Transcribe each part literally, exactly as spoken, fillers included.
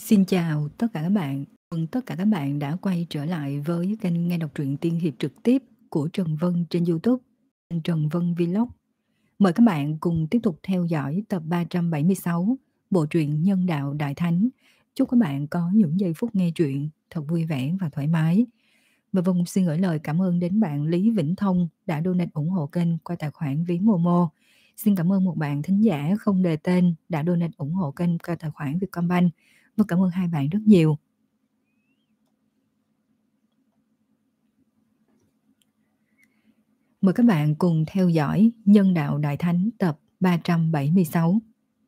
Xin chào tất cả các bạn, mừng tất cả các bạn đã quay trở lại với kênh nghe đọc truyện tiên hiệp trực tiếp của Trần Vân trên YouTube, kênh Trần Vân Vlog. Mời các bạn cùng tiếp tục theo dõi tập ba trăm bảy mươi sáu bộ truyện Nhân đạo Đại Thánh. Chúc các bạn có những giây phút nghe truyện thật vui vẻ và thoải mái. Và Vân xin gửi lời cảm ơn đến bạn Lý Vĩnh Thông đã donate ủng hộ kênh qua tài khoản ví Momo. Xin cảm ơn một bạn thính giả không đề tên đã donate ủng hộ kênh qua tài khoản Vietcombank. Và cảm ơn hai bạn rất nhiều. Mời các bạn cùng theo dõi Nhân đạo Đại Thánh tập ba trăm bảy mươi sáu.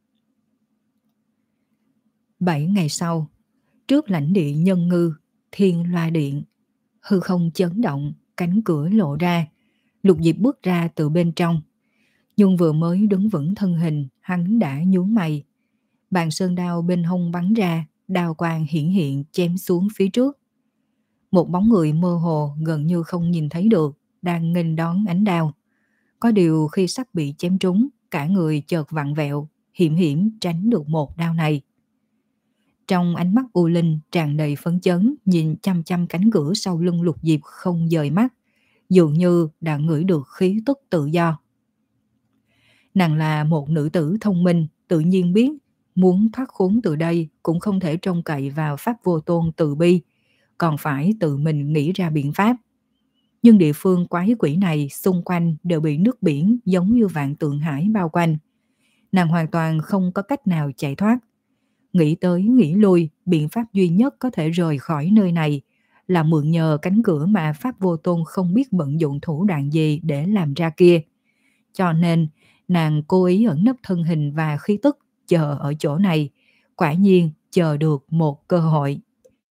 Bảy ngày sau, trước lãnh địa Nhân Ngư, Thiên Loa Điện, hư không chấn động, cánh cửa lộ ra. Lục Diệp bước ra từ bên trong. Nhưng vừa mới đứng vững thân hình, hắn đã nhướng mày. Bàn sơn đao bên hông bắn ra, đao quang hiển hiện chém xuống phía trước. Một bóng người mơ hồ gần như không nhìn thấy được, đang nghênh đón ánh đao. Có điều khi sắp bị chém trúng, cả người chợt vặn vẹo, hiểm hiểm tránh được một đao này. Trong ánh mắt U Linh tràn đầy phấn chấn, nhìn chăm chăm cánh cửa sau lưng Lục Diệp không dời mắt, dường như đã ngửi được khí tức tự do. Nàng là một nữ tử thông minh, tự nhiên biết muốn thoát khốn từ đây cũng không thể trông cậy vào Pháp Vô Tôn từ bi, còn phải tự mình nghĩ ra biện pháp. Nhưng địa phương quái quỷ này xung quanh đều bị nước biển giống như vạn tượng hải bao quanh. Nàng hoàn toàn không có cách nào chạy thoát. Nghĩ tới nghĩ lui, biện pháp duy nhất có thể rời khỏi nơi này là mượn nhờ cánh cửa mà Pháp Vô Tôn không biết vận dụng thủ đoạn gì để làm ra kia. Cho nên, nàng cố ý ẩn nấp thân hình và khí tức, chờ ở chỗ này, quả nhiên chờ được một cơ hội.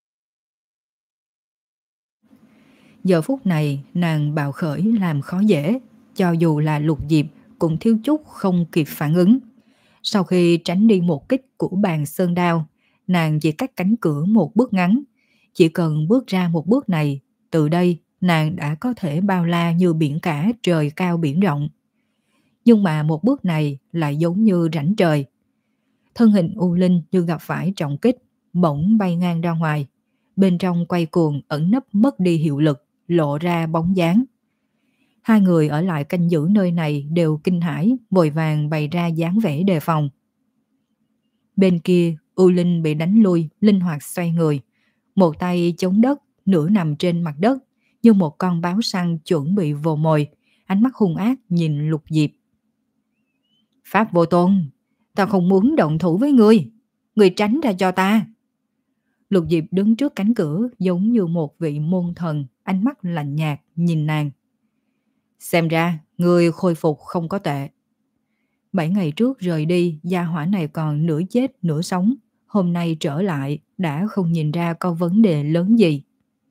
Giờ phút này nàng bạo khởi làm khó dễ, cho dù là Lục Diệp cũng thiếu chút không kịp phản ứng. Sau khi tránh đi một kích của bàn sơn đao, nàng chỉ cách cánh cửa một bước ngắn. Chỉ cần bước ra một bước này, từ đây nàng đã có thể bao la như biển cả trời cao biển rộng. Nhưng mà một bước này lại giống như rãnh trời. Thân hình U Linh như gặp phải trọng kích, bỗng bay ngang ra ngoài. Bên trong quay cuồng ẩn nấp mất đi hiệu lực, lộ ra bóng dáng. Hai người ở lại canh giữ nơi này đều kinh hãi, vội vàng bày ra dáng vẻ đề phòng. Bên kia, U Linh bị đánh lui, linh hoạt xoay người. Một tay chống đất, nửa nằm trên mặt đất, như một con báo săn chuẩn bị vồ mồi, ánh mắt hung ác nhìn Lục Diệp. Pháp Vô Tôn, ta không muốn động thủ với ngươi, ngươi tránh ra cho ta. Lục Diệp đứng trước cánh cửa giống như một vị môn thần, ánh mắt lạnh nhạt nhìn nàng. Xem ra, ngươi khôi phục không có tệ. Bảy ngày trước rời đi, gia hỏa này còn nửa chết nửa sống. Hôm nay trở lại, đã không nhìn ra có vấn đề lớn gì.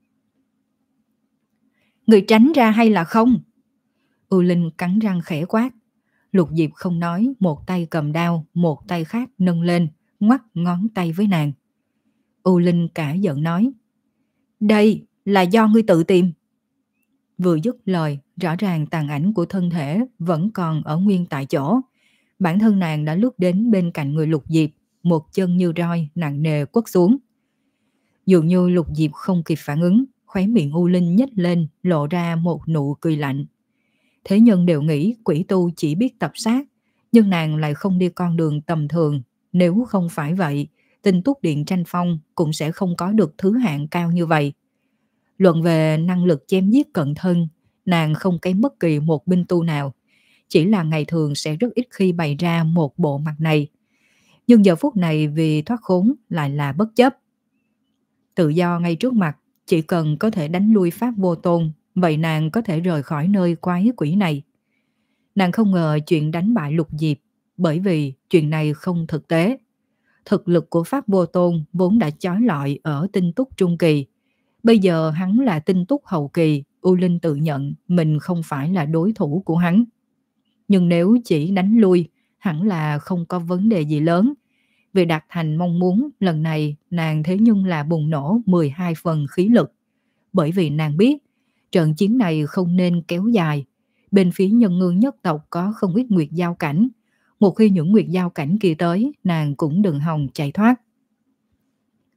Ngươi tránh ra hay là không? U Linh cắn răng khẽ quát. Lục Diệp không nói, một tay cầm đao, một tay khác nâng lên, ngoắc ngón tay với nàng. U Linh cả giận nói. Đây là do ngươi tự tìm. Vừa dứt lời, rõ ràng tàn ảnh của thân thể vẫn còn ở nguyên tại chỗ. Bản thân nàng đã lướt đến bên cạnh người Lục Diệp, một chân như roi nặng nề quất xuống. Dường như Lục Diệp không kịp phản ứng, khóe miệng U Linh nhếch lên, lộ ra một nụ cười lạnh. Thế nhân đều nghĩ quỷ tu chỉ biết tập sát, nhưng nàng lại không đi con đường tầm thường. Nếu không phải vậy, Tinh Túc Điện Tranh Phong cũng sẽ không có được thứ hạng cao như vậy. Luận về năng lực chém giết cận thân, nàng không kém bất kỳ một binh tu nào. Chỉ là ngày thường sẽ rất ít khi bày ra một bộ mặt này. Nhưng giờ phút này vì thoát khốn lại là bất chấp. Tự do ngay trước mặt, chỉ cần có thể đánh lui Pháp Vô Tôn, vậy nàng có thể rời khỏi nơi quái quỷ này. Nàng không ngờ chuyện đánh bại Lục Diệp, bởi vì chuyện này không thực tế. Thực lực của Pháp Vô Tôn vốn đã chói lọi ở Tinh Túc Trung Kỳ. Bây giờ hắn là Tinh Túc Hậu Kỳ, U Linh tự nhận mình không phải là đối thủ của hắn. Nhưng nếu chỉ đánh lui, hẳn là không có vấn đề gì lớn. Vì đạt thành mong muốn, lần này nàng thế nhưng là bùng nổ mười hai phần khí lực. Bởi vì nàng biết, trận chiến này không nên kéo dài. Bên phía Nhân Ngư nhất tộc có không ít nguyệt giao cảnh. Một khi những nguyệt giao cảnh kia tới, nàng cũng đừng hòng chạy thoát.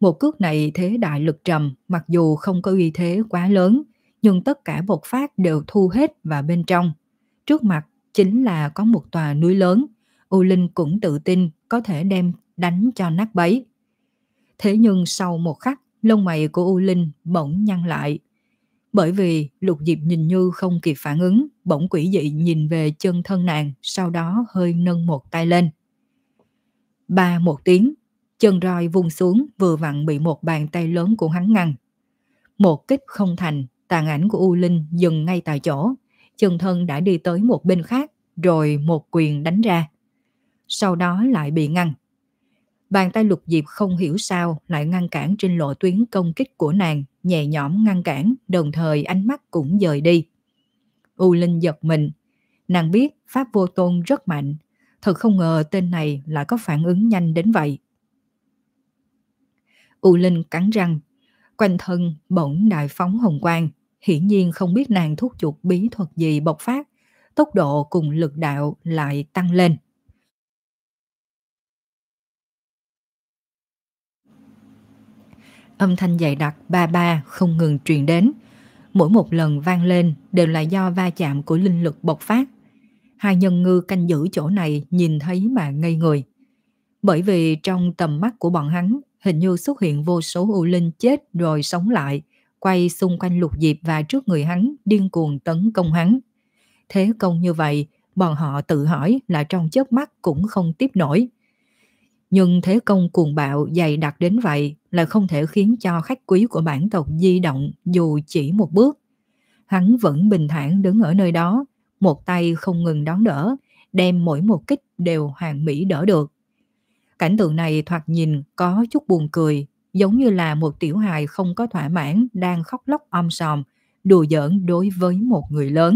Một cước này thế đại lực trầm, mặc dù không có uy thế quá lớn, nhưng tất cả bộc phát đều thu hết vào bên trong. Trước mặt chính là có một tòa núi lớn, U Linh cũng tự tin có thể đem đánh cho nát bấy. Thế nhưng sau một khắc, lông mày của U Linh bỗng nhăn lại. Bởi vì Lục Diệp nhìn như không kịp phản ứng, bỗng quỷ dị nhìn về chân thân nàng, sau đó hơi nâng một tay lên. Ba một tiếng, chân roi vung xuống vừa vặn bị một bàn tay lớn của hắn ngăn. Một kích không thành, tàn ảnh của U Linh dừng ngay tại chỗ, chân thân đã đi tới một bên khác, rồi một quyền đánh ra. Sau đó lại bị ngăn. Bàn tay Lục Diệp không hiểu sao lại ngăn cản trên lộ tuyến công kích của nàng, nhẹ nhõm ngăn cản, đồng thời ánh mắt cũng dời đi. U Linh giật mình, nàng biết Pháp Vô Tôn rất mạnh, thật không ngờ tên này lại có phản ứng nhanh đến vậy. U Linh cắn răng, quanh thân bỗng đại phóng hồng quang, hiển nhiên không biết nàng thúc giục bí thuật gì bộc phát, tốc độ cùng lực đạo lại tăng lên. Âm thanh dày đặc ba ba không ngừng truyền đến, mỗi một lần vang lên đều là do va chạm của linh lực bộc phát. Hai nhân ngư canh giữ chỗ này nhìn thấy mà ngây người. Bởi vì trong tầm mắt của bọn hắn hình như xuất hiện vô số U Linh chết rồi sống lại, quay xung quanh Lục Diệp và trước người hắn điên cuồng tấn công hắn. Thế công như vậy, bọn họ tự hỏi là trong chớp mắt cũng không tiếp nổi. Nhưng thế công cuồng bạo dày đặc đến vậy là không thể khiến cho khách quý của bản tộc di động dù chỉ một bước. Hắn vẫn bình thản đứng ở nơi đó, một tay không ngừng đón đỡ, đem mỗi một kích đều hoàn mỹ đỡ được. Cảnh tượng này thoạt nhìn có chút buồn cười, giống như là một tiểu hài không có thỏa mãn đang khóc lóc om sòm, đùa giỡn đối với một người lớn.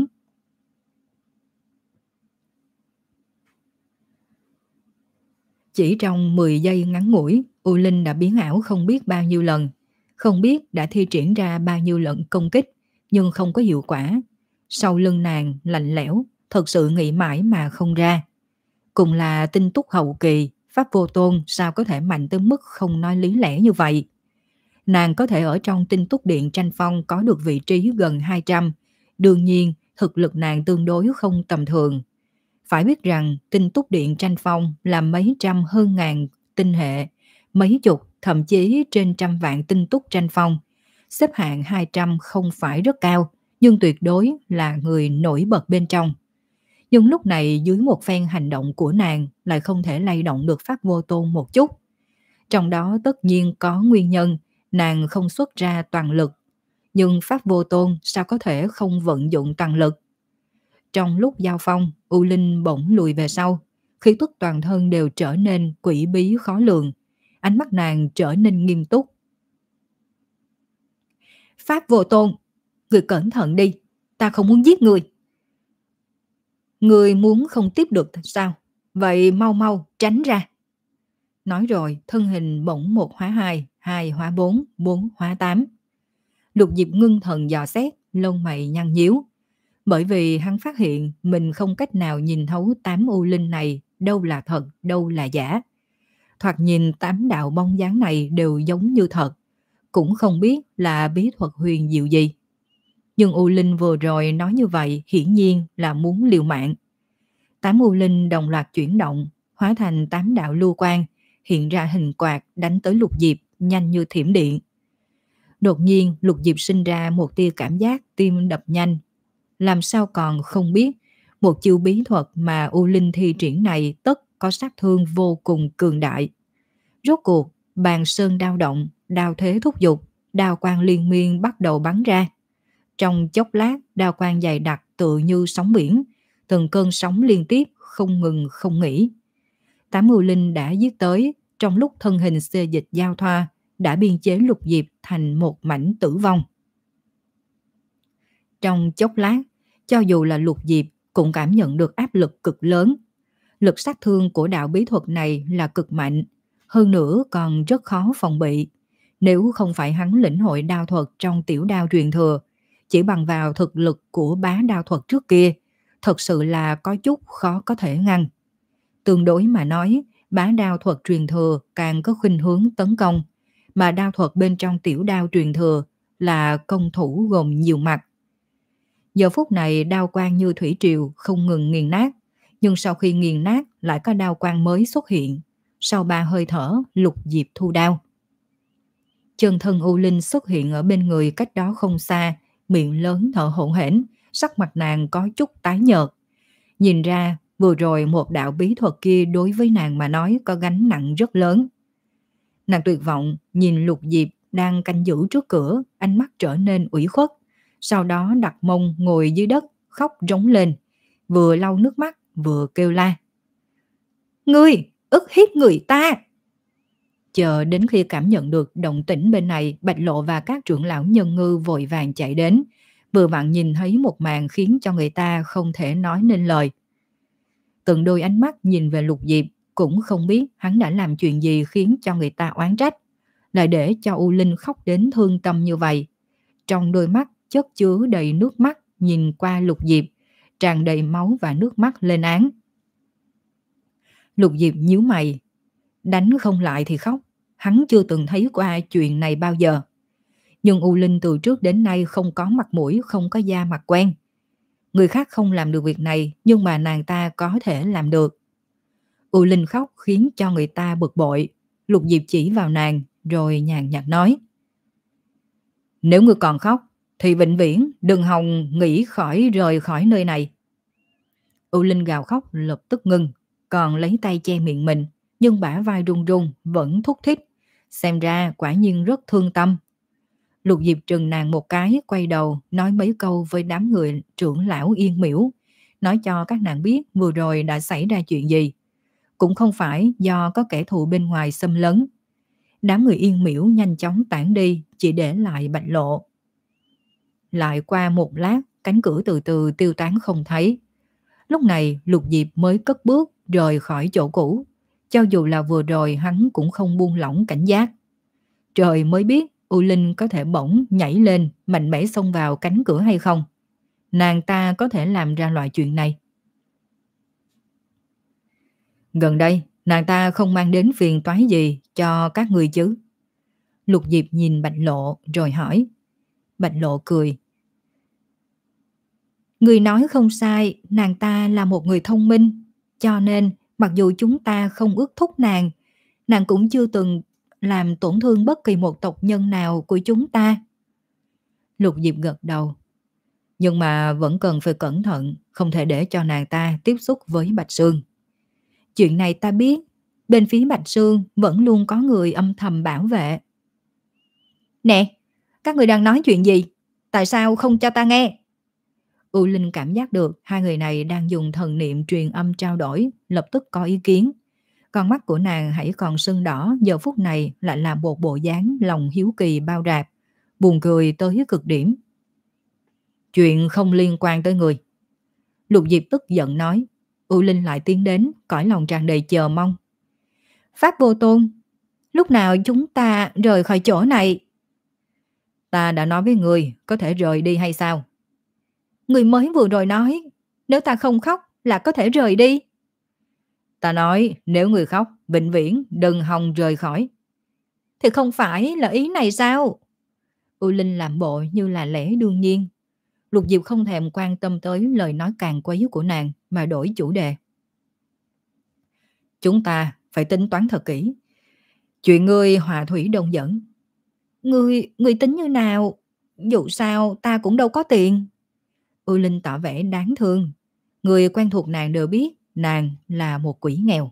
Chỉ trong mười giây ngắn ngủi, U Linh đã biến ảo không biết bao nhiêu lần, không biết đã thi triển ra bao nhiêu lần công kích, nhưng không có hiệu quả. Sau lưng nàng lạnh lẽo, thật sự nghĩ mãi mà không ra. Cùng là tinh túc hậu kỳ, Pháp Vô Tôn sao có thể mạnh tới mức không nói lý lẽ như vậy. Nàng có thể ở trong tinh túc điện tranh phong có được vị trí gần hai trăm, đương nhiên thực lực nàng tương đối không tầm thường. Phải biết rằng tinh túc điện tranh phong là mấy trăm hơn ngàn tinh hệ, mấy chục thậm chí trên trăm vạn tinh túc tranh phong. Xếp hạng hai trăm không phải rất cao, nhưng tuyệt đối là người nổi bật bên trong. Nhưng lúc này dưới một phen hành động của nàng lại không thể lay động được Pháp Vô Tôn một chút. Trong đó tất nhiên có nguyên nhân, nàng không xuất ra toàn lực. Nhưng Pháp Vô Tôn sao có thể không vận dụng toàn lực? Trong lúc giao phong, U Linh bỗng lùi về sau, khí tức toàn thân đều trở nên quỷ bí khó lường. Ánh mắt nàng trở nên nghiêm túc. Pháp Vô Tôn, người cẩn thận đi, ta không muốn giết người. Người muốn không tiếp được sao? Vậy mau mau tránh ra. Nói rồi, thân hình bỗng một hóa hai, hai hóa bốn, bốn hóa tám. Lục Diệp ngưng thần dò xét, lông mày nhăn nhíu. Bởi vì hắn phát hiện mình không cách nào nhìn thấu tám U Linh này đâu là thật, đâu là giả. Thoạt nhìn tám đạo bóng dáng này đều giống như thật, cũng không biết là bí thuật huyền diệu gì. Nhưng U Linh vừa rồi nói như vậy hiển nhiên là muốn liều mạng. Tám U Linh đồng loạt chuyển động, hóa thành tám đạo lưu quang, hiện ra hình quạt đánh tới Lục Diệp nhanh như thiểm điện. Đột nhiên Lục Diệp sinh ra một tia cảm giác tim đập nhanh. Làm sao còn không biết một chiêu bí thuật mà U Linh thi triển này tất có sát thương vô cùng cường đại. Rốt cuộc bàn sơn đao động, đao thế thúc giục, đao quang liên miên bắt đầu bắn ra. Trong chốc lát đao quang dày đặc tựa như sóng biển, từng cơn sóng liên tiếp không ngừng không nghỉ. Tám U Linh đã giết tới, trong lúc thân hình xê dịch giao thoa đã biên chế Lục Diệp thành một mảnh tử vong. Trong chốc lát, cho dù là Lục Diệp cũng cảm nhận được áp lực cực lớn. Lực sát thương của đạo bí thuật này là cực mạnh, hơn nữa còn rất khó phòng bị. Nếu không phải hắn lĩnh hội đao thuật trong tiểu đao truyền thừa, chỉ bằng vào thực lực của bá đao thuật trước kia, thật sự là có chút khó có thể ngăn. Tương đối mà nói, bá đao thuật truyền thừa càng có khuynh hướng tấn công, mà đao thuật bên trong tiểu đao truyền thừa là công thủ gồm nhiều mặt. Giờ phút này đao quang như thủy triều không ngừng nghiền nát, nhưng sau khi nghiền nát lại có đao quang mới xuất hiện. Sau ba hơi thở, Lục Diệp thu đao. Chân thân U Linh xuất hiện ở bên người cách đó không xa, miệng lớn thở hổn hển, sắc mặt nàng có chút tái nhợt. Nhìn ra, vừa rồi một đạo bí thuật kia đối với nàng mà nói có gánh nặng rất lớn. Nàng tuyệt vọng nhìn Lục Diệp đang canh giữ trước cửa, ánh mắt trở nên ủy khuất. Sau đó đặt mông ngồi dưới đất, khóc rống lên, vừa lau nước mắt vừa kêu la. Ngươi, ức hiếp người ta! Chờ đến khi cảm nhận được động tĩnh bên này, Bạch Lộ và các trưởng lão Nhân Ngư vội vàng chạy đến, vừa vặn nhìn thấy một màn khiến cho người ta không thể nói nên lời. Từng đôi ánh mắt nhìn về Lục Diệp, cũng không biết hắn đã làm chuyện gì khiến cho người ta oán trách, lại để cho U Linh khóc đến thương tâm như vậy. Trong đôi mắt chất chứa đầy nước mắt, nhìn qua Lục Diệp, tràn đầy máu và nước mắt lên án. Lục Diệp nhíu mày, đánh không lại thì khóc, hắn chưa từng thấy qua chuyện này bao giờ. Nhưng U Linh từ trước đến nay không có mặt mũi, không có da mặt quen. Người khác không làm được việc này, nhưng mà nàng ta có thể làm được. U Linh khóc khiến cho người ta bực bội. Lục Diệp chỉ vào nàng, rồi nhàn nhạt nói. Nếu ngươi còn khóc, thì vĩnh viễn đừng hòng nghĩ khỏi rời khỏi nơi này. U Linh gào khóc lập tức ngừng, còn lấy tay che miệng mình, nhưng bả vai run run vẫn thúc thích. Xem ra quả nhiên rất thương tâm. Lục Diệp trừng nàng một cái, quay đầu nói mấy câu với đám người trưởng lão Yên Miễu, nói cho các nàng biết vừa rồi đã xảy ra chuyện gì. Cũng không phải do có kẻ thù bên ngoài xâm lấn. Đám người Yên Miễu nhanh chóng tản đi, chỉ để lại Bạch Lộ. Lại qua một lát, cánh cửa từ từ tiêu tán không thấy. Lúc này Lục Diệp mới cất bước rời khỏi chỗ cũ. Cho dù là vừa rồi hắn cũng không buông lỏng cảnh giác. Trời mới biết U Linh có thể bỗng nhảy lên mạnh mẽ xông vào cánh cửa hay không. Nàng ta có thể làm ra loại chuyện này. Gần đây nàng ta không mang đến phiền toái gì cho các người chứ? Lục Diệp nhìn Bạch Lộ rồi hỏi. Bạch Lộ cười. Người nói không sai, nàng ta là một người thông minh. Cho nên mặc dù chúng ta không ước thúc nàng, nàng cũng chưa từng làm tổn thương bất kỳ một tộc nhân nào của chúng ta. Lục Diệp gật đầu. Nhưng mà vẫn cần phải cẩn thận, không thể để cho nàng ta tiếp xúc với Bạch Sương. Chuyện này ta biết, bên phía Bạch Sương vẫn luôn có người âm thầm bảo vệ. Nè, các người đang nói chuyện gì? Tại sao không cho ta nghe? U Linh cảm giác được hai người này đang dùng thần niệm truyền âm trao đổi, lập tức có ý kiến. Con mắt của nàng hãy còn sưng đỏ, giờ phút này lại là một bộ dáng lòng hiếu kỳ bao rạp, buồn cười tới cực điểm. Chuyện không liên quan tới người. Lục Diệp tức giận nói. U Linh lại tiến đến, cõi lòng tràn đầy chờ mong. Pháp Vô Tôn, lúc nào chúng ta rời khỏi chỗ này? Ta đã nói với người, có thể rời đi hay sao? Người mới vừa rồi nói, nếu ta không khóc là có thể rời đi. Ta nói, nếu người khóc, vĩnh viễn đừng hòng rời khỏi. Thì không phải là ý này sao? U Linh làm bộ như là lẽ đương nhiên. Lục Diệp không thèm quan tâm tới lời nói càn quấy của nàng mà đổi chủ đề. Chúng ta phải tính toán thật kỹ. Chuyện ngươi hòa thủy đông dẫn. Ngươi, ngươi tính như nào? Dù sao ta cũng đâu có tiền. U Linh tỏ vẻ đáng thương. Người quen thuộc nàng đều biết nàng là một quỷ nghèo.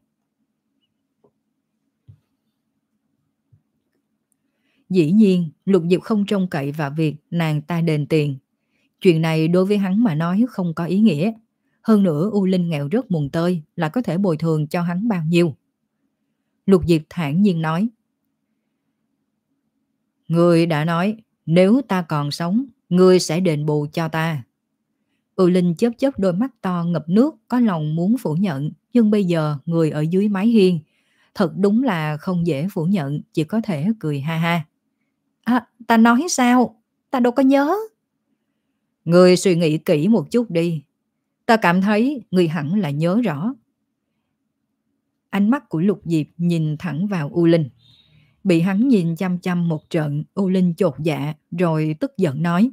Dĩ nhiên, Lục Diệp không trông cậy vào việc nàng ta đền tiền. Chuyện này đối với hắn mà nói không có ý nghĩa. Hơn nữa U Linh nghèo rất mùng tơi, là có thể bồi thường cho hắn bao nhiêu. Lục Diệp thản nhiên nói. Ngươi đã nói, nếu ta còn sống, ngươi sẽ đền bù cho ta. U Linh chớp chớp đôi mắt to ngập nước, có lòng muốn phủ nhận, nhưng bây giờ người ở dưới mái hiên, thật đúng là không dễ phủ nhận, chỉ có thể cười ha ha. À, ta nói sao? Ta đâu có nhớ. Ngươi suy nghĩ kỹ một chút đi. Ta cảm thấy ngươi hẳn là nhớ rõ. Ánh mắt của Lục Diệp nhìn thẳng vào U Linh. Bị hắn nhìn chăm chăm một trận, U Linh chột dạ rồi tức giận nói: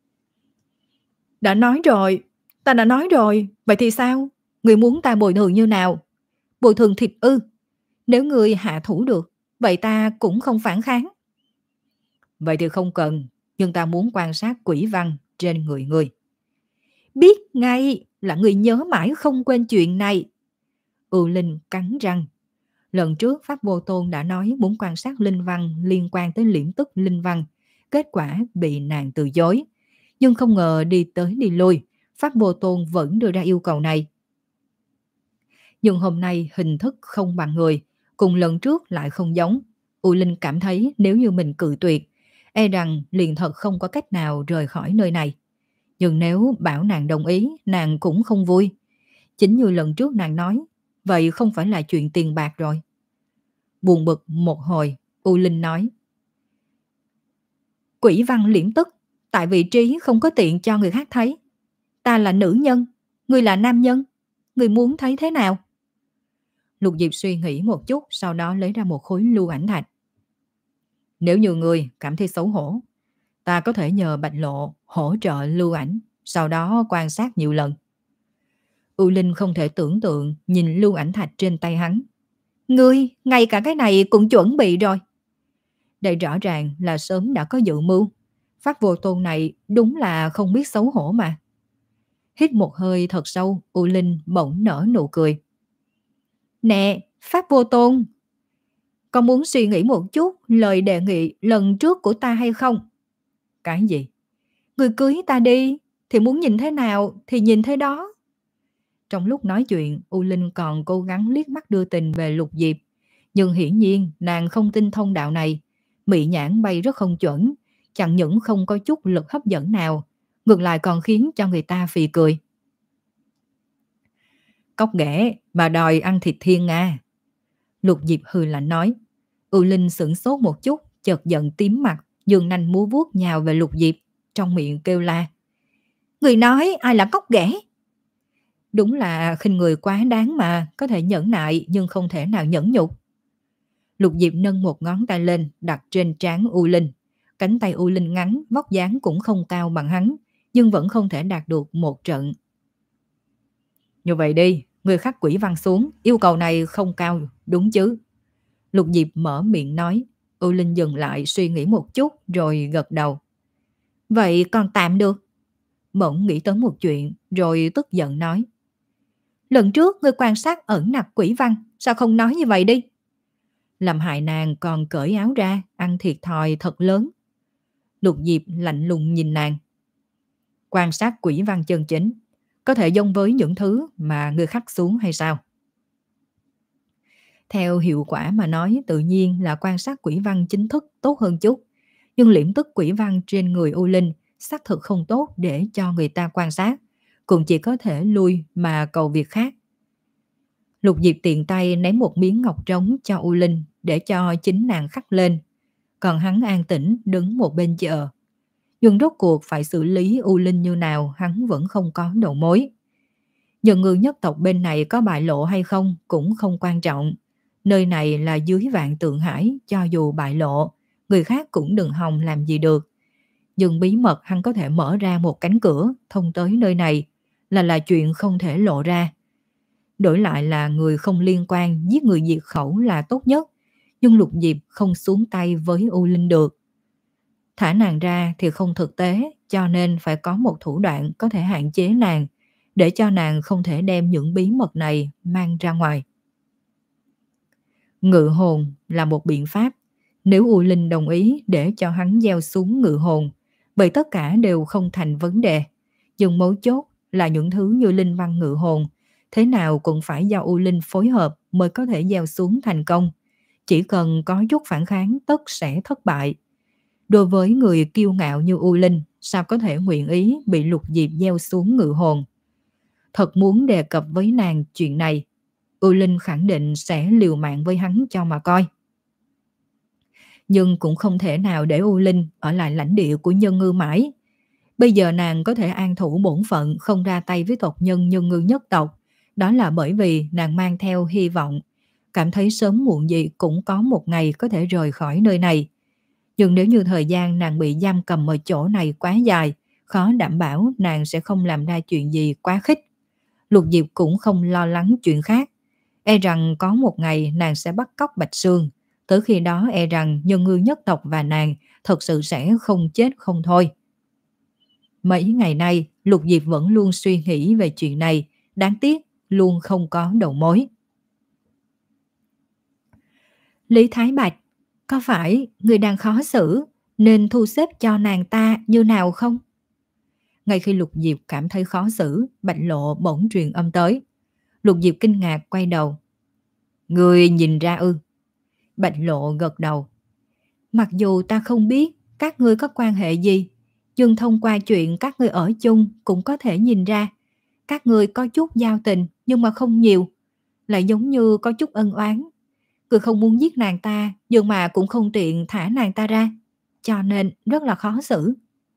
Đã nói rồi, ta đã nói rồi, vậy thì sao? Người muốn ta bồi thường như nào? Bồi thường thịt ư? Nếu người hạ thủ được, vậy ta cũng không phản kháng. Vậy thì không cần, nhưng ta muốn quan sát quỷ văn trên người người. Biết ngay là người nhớ mãi không quên chuyện này. U Linh cắn răng. Lần trước Pháp Vô Tôn đã nói muốn quan sát linh văn liên quan tới liễm tức linh văn. Kết quả bị nàng từ chối. Nhưng không ngờ đi tới đi lui, Pháp Vô Tôn vẫn đưa ra yêu cầu này. Nhưng hôm nay hình thức không bằng người, cùng lần trước lại không giống. U Linh cảm thấy nếu như mình cự tuyệt, e rằng liền thật không có cách nào rời khỏi nơi này. Nhưng nếu bảo nàng đồng ý, nàng cũng không vui. Chính như lần trước nàng nói, vậy không phải là chuyện tiền bạc rồi. Buồn bực một hồi, U Linh nói: Quỷ văn liễm tức, tại vị trí không có tiện cho người khác thấy. Ta là nữ nhân, ngươi là nam nhân, ngươi muốn thấy thế nào? Lục Diệp suy nghĩ một chút, sau đó lấy ra một khối lưu ảnh thạch. Nếu như ngươi cảm thấy xấu hổ, ta có thể nhờ Bạch Lộ hỗ trợ lưu ảnh, sau đó quan sát nhiều lần. U Linh không thể tưởng tượng nhìn lưu ảnh thạch trên tay hắn. Ngươi, ngay cả cái này cũng chuẩn bị rồi. Đây rõ ràng là sớm đã có dự mưu. Pháp Vô Tôn này đúng là không biết xấu hổ mà. Hít một hơi thật sâu, U Linh bỗng nở nụ cười. Nè, Pháp Vô Tôn, con muốn suy nghĩ một chút lời đề nghị lần trước của ta hay không? Cái gì? Người cưới ta đi, thì muốn nhìn thế nào thì nhìn thế đó. Trong lúc nói chuyện, U Linh còn cố gắng liếc mắt đưa tình về Lục Diệp. Nhưng hiển nhiên nàng không tin thông đạo này. Mị nhãn bay rất không chuẩn, chẳng những không có chút lực hấp dẫn nào, ngược lại còn khiến cho người ta phì cười. Cóc ghẻ mà đòi ăn thịt thiên Nga. Lục Diệp hừ lạnh nói. U Linh sửng sốt một chút, chợt giận tím mặt, giương nanh múa vuốt nhào về Lục Diệp, trong miệng kêu la. Người nói ai là cóc ghẻ? Đúng là khinh người quá đáng mà, có thể nhẫn nại nhưng không thể nào nhẫn nhục. Lục Diệp nâng một ngón tay lên, đặt trên trán U Linh. Cánh tay U Linh ngắn, vóc dáng cũng không cao bằng hắn, nhưng vẫn không thể đạt được một trận. Như vậy đi, người khắc quỷ văn xuống, yêu cầu này không cao, đúng chứ? Lục Diệp mở miệng nói. U Linh dừng lại suy nghĩ một chút rồi gật đầu. Vậy còn tạm được. Bỗng nghĩ tới một chuyện rồi tức giận nói. Lần trước ngươi quan sát ẩn nặc quỷ văn, sao không nói như vậy đi? Làm hại nàng còn cởi áo ra, ăn thiệt thòi thật lớn. Lục Diệp lạnh lùng nhìn nàng. Quan sát quỷ văn chân chính, có thể giống với những thứ mà ngươi khắc xuống hay sao? Theo hiệu quả mà nói, tự nhiên là quan sát quỷ văn chính thức tốt hơn chút. Nhưng liễm tức quỷ văn trên người U Linh xác thực không tốt để cho người ta quan sát, cũng chỉ có thể lui mà cầu việc khác. Lục Diệp tiện tay ném một miếng ngọc trống cho U Linh để cho chính nàng khắc lên. Còn hắn an tĩnh đứng một bên chờ. Nhưng rốt cuộc phải xử lý U Linh như nào hắn vẫn không có đầu mối. Dân ngư nhất tộc bên này có bại lộ hay không cũng không quan trọng. Nơi này là dưới vạn tượng hải, cho dù bại lộ, người khác cũng đừng hòng làm gì được. Nhưng bí mật hắn có thể mở ra một cánh cửa thông tới nơi này là là chuyện không thể lộ ra. Đổi lại là người không liên quan giết người diệt khẩu là tốt nhất. Nhưng Lục Diệp không xuống tay với U Linh được. Thả nàng ra thì không thực tế, cho nên phải có một thủ đoạn có thể hạn chế nàng, để cho nàng không thể đem những bí mật này mang ra ngoài. Ngự hồn là một biện pháp. Nếu U Linh đồng ý để cho hắn gieo xuống ngự hồn, vậy tất cả đều không thành vấn đề. Nhưng mấu chốt là những thứ như linh văn ngự hồn, thế nào cũng phải do U Linh phối hợp mới có thể gieo xuống thành công. Chỉ cần có chút phản kháng tất sẽ thất bại. Đối với người kiêu ngạo như U Linh, sao có thể nguyện ý bị Lục Diệp gieo xuống ngự hồn? Thật muốn đề cập với nàng chuyện này, U Linh khẳng định sẽ liều mạng với hắn cho mà coi. Nhưng cũng không thể nào để U Linh ở lại lãnh địa của Nhân Ngư mãi. Bây giờ nàng có thể an thủ bổn phận không ra tay với tộc nhân Nhân Ngư nhất tộc. Đó là bởi vì nàng mang theo hy vọng. cảm thấy sớm muộn gì cũng có một ngày có thể rời khỏi nơi này. Nhưng nếu như thời gian nàng bị giam cầm ở chỗ này quá dài, khó đảm bảo nàng sẽ không làm ra chuyện gì quá khích. Lục Diệp cũng không lo lắng chuyện khác. E rằng có một ngày nàng sẽ bắt cóc Bạch Sương. Tới khi đó e rằng Nhân Ngư nhất tộc và nàng thật sự sẽ không chết không thôi. Mấy ngày nay, Lục Diệp vẫn luôn suy nghĩ về chuyện này. Đáng tiếc, luôn không có đầu mối. Lý Thái Bạch, có phải người đang khó xử nên thu xếp cho nàng ta như nào không? Ngay khi Lục Diệp cảm thấy khó xử, Bạch Lộ bỗng truyền âm tới. Lục Diệp kinh ngạc quay đầu. Người nhìn ra ư? Bạch Lộ gật đầu. Mặc dù ta không biết các ngươi có quan hệ gì, nhưng thông qua chuyện các ngươi ở chung cũng có thể nhìn ra. Các ngươi có chút giao tình nhưng mà không nhiều, lại giống như có chút ân oán. Người không muốn giết nàng ta nhưng mà cũng không tiện thả nàng ta ra, cho nên rất là khó xử.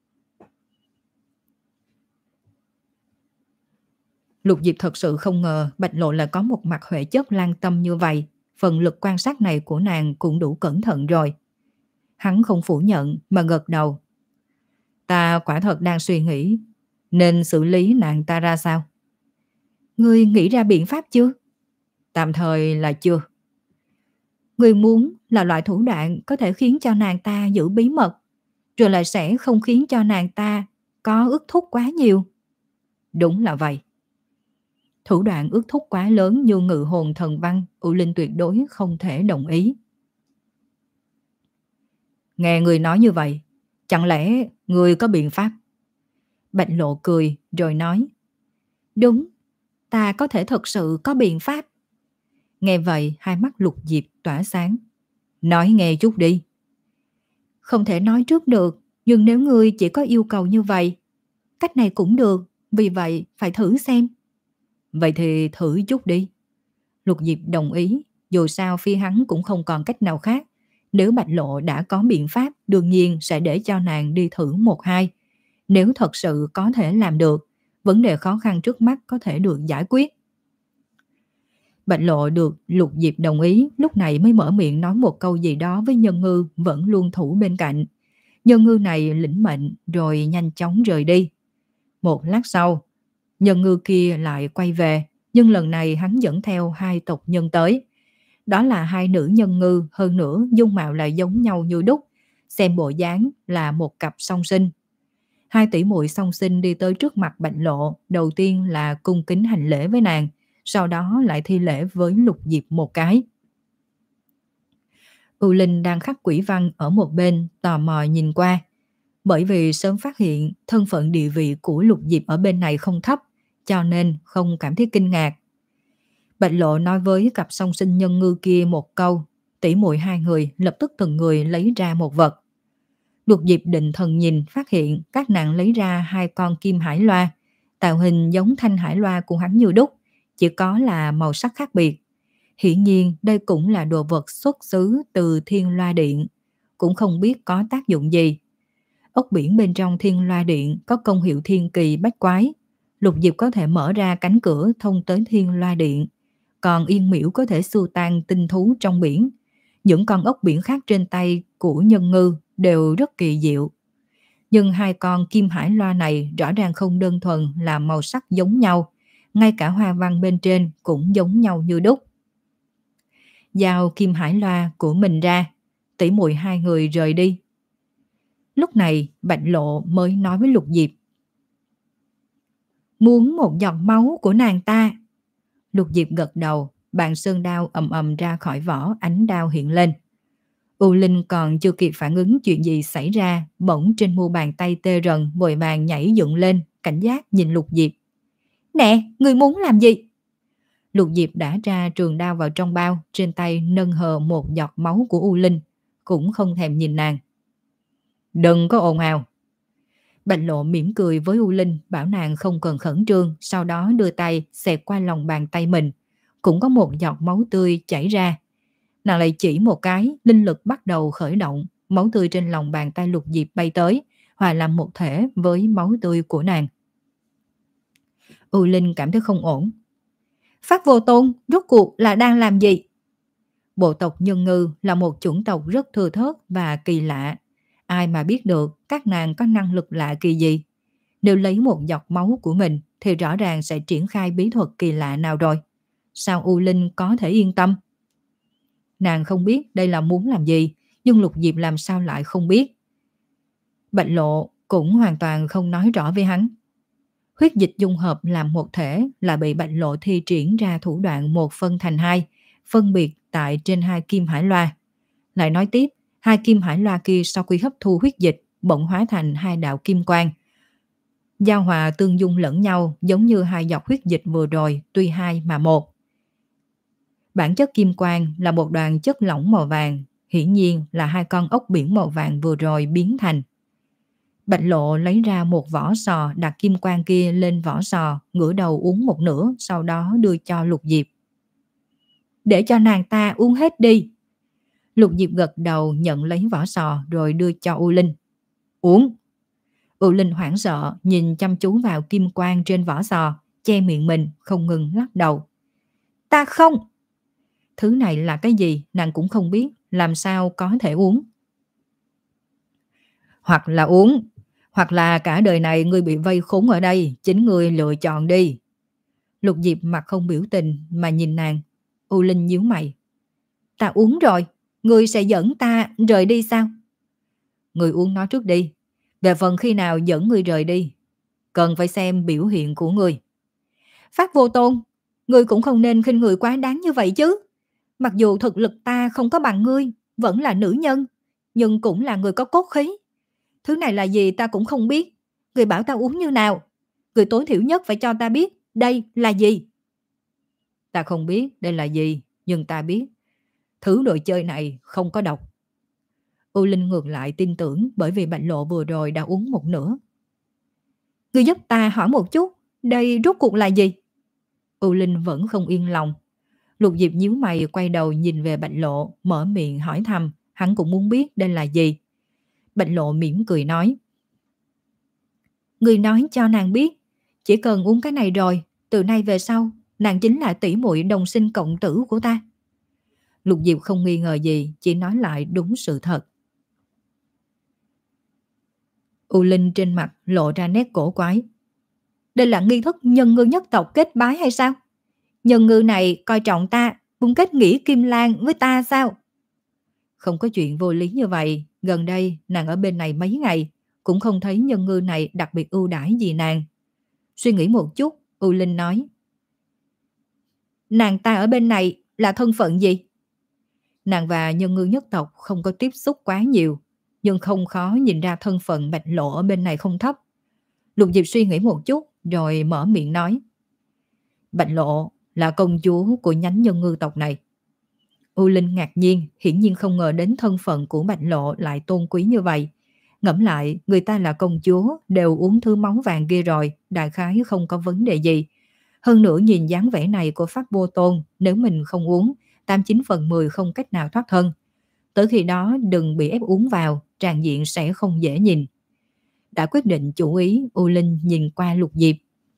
Lục Diệp thật sự không ngờ Bạch Lộ lại có một mặt huệ chất lan tâm như vậy. Phần lực quan sát này của nàng cũng đủ cẩn thận rồi. Hắn không phủ nhận mà gật đầu. Ta quả thật đang suy nghĩ nên xử lý nàng ta ra sao. Ngươi nghĩ ra biện pháp chưa? Tạm thời là chưa. Ngươi muốn là loại thủ đoạn có thể khiến cho nàng ta giữ bí mật, rồi lại sẽ không khiến cho nàng ta có ước thúc quá nhiều. Đúng là vậy. Thủ đoạn ước thúc quá lớn như ngự hồn thần văn, U Linh tuyệt đối không thể đồng ý. Nghe người nói như vậy, chẳng lẽ người có biện pháp? Bạch Lộ cười rồi nói. Đúng, ta có thể thật sự có biện pháp. Nghe vậy hai mắt Lục Diệp tỏa sáng. Nói nghe chút đi. Không thể nói trước được, nhưng nếu ngươi chỉ có yêu cầu như vậy, cách này cũng được, vì vậy phải thử xem. Vậy thì thử chút đi. Lục Diệp đồng ý, dù sao phi hắn cũng không còn cách nào khác. Nếu Bạch Lộ đã có biện pháp, đương nhiên sẽ để cho nàng đi thử một hai. Nếu thật sự có thể làm được, vấn đề khó khăn trước mắt có thể được giải quyết. Bạch Lộ được Lục Diệp đồng ý, lúc này mới mở miệng nói một câu gì đó với Nhân Ngư vẫn luôn thủ bên cạnh. Nhân Ngư này lĩnh mệnh rồi nhanh chóng rời đi. Một lát sau, Nhân Ngư kia lại quay về, nhưng lần này hắn dẫn theo hai tộc nhân tới. Đó là hai nữ nhân ngư, hơn nữa dung mạo lại giống nhau như đúc, xem bộ dáng là một cặp song sinh. Hai tỷ muội song sinh đi tới trước mặt Bạch Lộ, đầu tiên là cung kính hành lễ với nàng, sau đó lại thi lễ với Lục Diệp một cái. U Linh đang khắc quỷ văn ở một bên, tò mò nhìn qua. Bởi vì sớm phát hiện thân phận địa vị của Lục Diệp ở bên này không thấp, cho nên không cảm thấy kinh ngạc. Bạch Lộ nói với cặp song sinh nhân ngư kia một câu, tỷ muội hai người lập tức từng người lấy ra một vật. Lục Diệp định thần nhìn, phát hiện các nàng lấy ra hai con kim hải loa, tạo hình giống thanh hải loa của hắn như đúc, chỉ có là màu sắc khác biệt. Hiển nhiên đây cũng là đồ vật xuất xứ từ Thiên Loa Điện, cũng không biết có tác dụng gì. Ốc biển bên trong Thiên Loa Điện có công hiệu thiên kỳ bách quái. Lục Diệp có thể mở ra cánh cửa thông tới Thiên Loa Điện, còn Yên Miễu có thể xua tan tinh thú trong biển. Những con ốc biển khác trên tay của Nhân Ngư đều rất kỳ diệu. Nhưng hai con kim hải loa này rõ ràng không đơn thuần là màu sắc giống nhau, ngay cả hoa văn bên trên cũng giống nhau như đúc. Giao kim hải loa của mình ra, tỷ muội hai người rời đi. Lúc này Bạch Lộ mới nói với Lục Diệp. Muốn một giọt máu của nàng ta. Lục Diệp gật đầu, bàn sơn đao ầm ầm ra khỏi vỏ, ánh đao hiện lên. U Linh còn chưa kịp phản ứng chuyện gì xảy ra, bỗng trên mu bàn tay tê rần vội vàng nhảy dựng lên, cảnh giác nhìn Lục Diệp. Nè, người muốn làm gì? Lục Diệp đã ra trường đao vào trong bao, trên tay nâng hờ một giọt máu của U Linh, cũng không thèm nhìn nàng. Đừng có ồn ào. Bạch Lộ mỉm cười với U Linh, bảo nàng không cần khẩn trương, sau đó đưa tay xẹt qua lòng bàn tay mình, cũng có một giọt máu tươi chảy ra. Nàng lại chỉ một cái, linh lực bắt đầu khởi động, máu tươi trên lòng bàn tay Lục Diệp bay tới, hòa làm một thể với máu tươi của nàng. U Linh cảm thấy không ổn. Pháp Vô Tôn, rốt cuộc là đang làm gì? Bộ tộc Nhân Ngư là một chủng tộc rất thưa thớt và kỳ lạ. Ai mà biết được các nàng có năng lực lạ kỳ gì? Nếu lấy một giọt máu của mình thì rõ ràng sẽ triển khai bí thuật kỳ lạ nào rồi. Sao U Linh có thể yên tâm? Nàng không biết đây là muốn làm gì, nhưng Lục Diệp làm sao lại không biết. Bạch Lộ cũng hoàn toàn không nói rõ với hắn. Huyết dịch dung hợp làm một thể là bị Bạch Lộ thi triển ra thủ đoạn một phân thành hai, phân biệt tại trên hai kim hải loa. Lại nói tiếp, hai kim hải loa kia sau khi hấp thu huyết dịch bỗng hóa thành hai đạo kim quang. Giao hòa tương dung lẫn nhau giống như hai giọt huyết dịch vừa rồi, tuy hai mà một. Bản chất kim quang là một đoàn chất lỏng màu vàng, hiển nhiên là hai con ốc biển màu vàng vừa rồi biến thành. Bạch Lộ lấy ra một vỏ sò, đặt kim quang kia lên vỏ sò, ngửa đầu uống một nửa, sau đó đưa cho Lục Diệp. Để cho nàng ta uống hết đi. Lục Diệp gật đầu nhận lấy vỏ sò rồi đưa cho U Linh. Uống. U Linh hoảng sợ nhìn chăm chú vào kim quang trên vỏ sò, che miệng mình không ngừng lắc đầu. Ta không. Thứ này là cái gì nàng cũng không biết, làm sao có thể uống. Hoặc là uống, hoặc là cả đời này ngươi bị vây khốn ở đây, chính ngươi lựa chọn đi. Lục Diệp mặt không biểu tình mà nhìn nàng. U Linh nhíu mày. Ta uống rồi, ngươi sẽ dẫn ta rời đi sao? Ngươi uống nó trước đi. Về phần khi nào dẫn ngươi rời đi, cần phải xem biểu hiện của ngươi. Pháp Vô Tôn, ngươi cũng không nên khinh người quá đáng như vậy chứ. Mặc dù thực lực ta không có bằng ngươi, vẫn là nữ nhân, nhưng cũng là người có cốt khí. Thứ này là gì ta cũng không biết. Người bảo ta uống như nào? Người tối thiểu nhất phải cho ta biết đây là gì. Ta không biết đây là gì, nhưng ta biết thứ đồ chơi này không có độc. U Linh ngược lại tin tưởng bởi vì Bạch Lộ vừa rồi đã uống một nửa. Người giúp ta hỏi một chút, đây rốt cuộc là gì? U Linh vẫn không yên lòng. Lục Diệp nhíu mày quay đầu nhìn về Bạch Lộ, mở miệng hỏi thầm, hắn cũng muốn biết đây là gì. Bạch Lộ mỉm cười nói. Người nói cho nàng biết, chỉ cần uống cái này rồi, từ nay về sau, nàng chính là tỷ muội đồng sinh cộng tử của ta. Lục Diệp không nghi ngờ gì, chỉ nói lại đúng sự thật. U Linh trên mặt lộ ra nét cổ quái. Đây là nghi thức nhân ngư nhất tộc kết bái hay sao? Nhân ngư này coi trọng ta, muốn kết nghĩa Kim Lan với ta sao? Không có chuyện vô lý như vậy. Gần đây nàng ở bên này mấy ngày, cũng không thấy nhân ngư này đặc biệt ưu đãi gì nàng. Suy nghĩ một chút, U Linh nói. Nàng ta ở bên này là thân phận gì? Nàng và nhân ngư nhất tộc không có tiếp xúc quá nhiều, nhưng không khó nhìn ra thân phận Bạch Lộ ở bên này không thấp. Lục Diệp suy nghĩ một chút, rồi mở miệng nói. Bạch Lộ là công chúa của nhánh nhân ngư tộc này. U Linh ngạc nhiên, hiển nhiên không ngờ đến thân phận của Bạch Lộ lại tôn quý như vậy. Ngẫm lại, người ta là công chúa, đều uống thứ máu vàng kia rồi, đại khái không có vấn đề gì. Hơn nữa nhìn dáng vẻ này của Pháp Vô Tôn, nếu mình không uống, tám chín phần mười không cách nào thoát thân. Tới khi đó đừng bị ép uống vào, tràn diện sẽ không dễ nhìn. Đã quyết định chủ ý, U Linh nhìn qua Lục Diệp.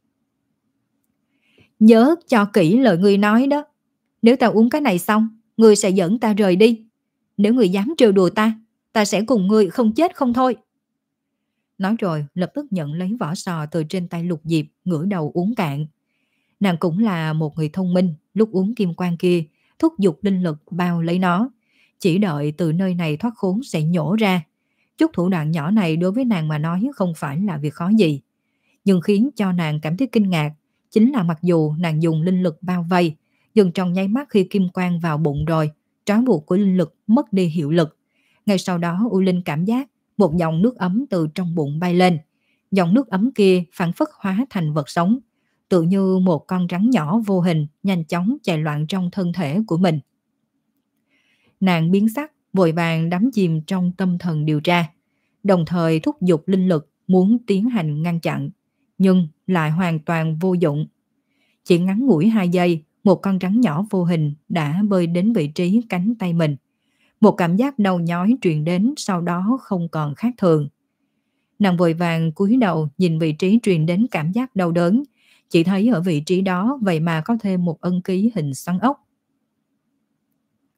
Nhớ cho kỹ lời ngươi nói đó. Nếu ta uống cái này xong, ngươi sẽ dẫn ta rời đi. Nếu ngươi dám trêu đùa ta, ta sẽ cùng ngươi không chết không thôi. Nói rồi lập tức nhận lấy vỏ sò từ trên tay Lục Diệp, ngửa đầu uống cạn. Nàng cũng là một người thông minh, lúc uống kim quang kia, thúc giục linh lực bao lấy nó. Chỉ đợi từ nơi này thoát khốn sẽ nhổ ra. Chút thủ đoạn nhỏ này đối với nàng mà nói không phải là việc khó gì. Nhưng khiến cho nàng cảm thấy kinh ngạc, chính là mặc dù nàng dùng linh lực bao vây, nhưng trong nháy mắt khi kim quang vào bụng rồi, trói buộc của linh lực mất đi hiệu lực. Ngay sau đó U Linh cảm giác một dòng nước ấm từ trong bụng bay lên. Dòng nước ấm kia phản phất hóa thành vật sống, tự như một con rắn nhỏ vô hình nhanh chóng chạy loạn trong thân thể của mình. Nàng biến sắc, vội vàng đắm chìm trong tâm thần điều tra, đồng thời thúc giục linh lực muốn tiến hành ngăn chặn, nhưng lại hoàn toàn vô dụng. Chỉ ngắn ngủi hai giây, một con rắn nhỏ vô hình đã bơi đến vị trí cánh tay mình. Một cảm giác đau nhói truyền đến, sau đó không còn khác thường. Nàng vội vàng cúi đầu nhìn vị trí truyền đến cảm giác đau đớn, chỉ thấy ở vị trí đó vậy mà có thêm một ân ký hình xoắn ốc.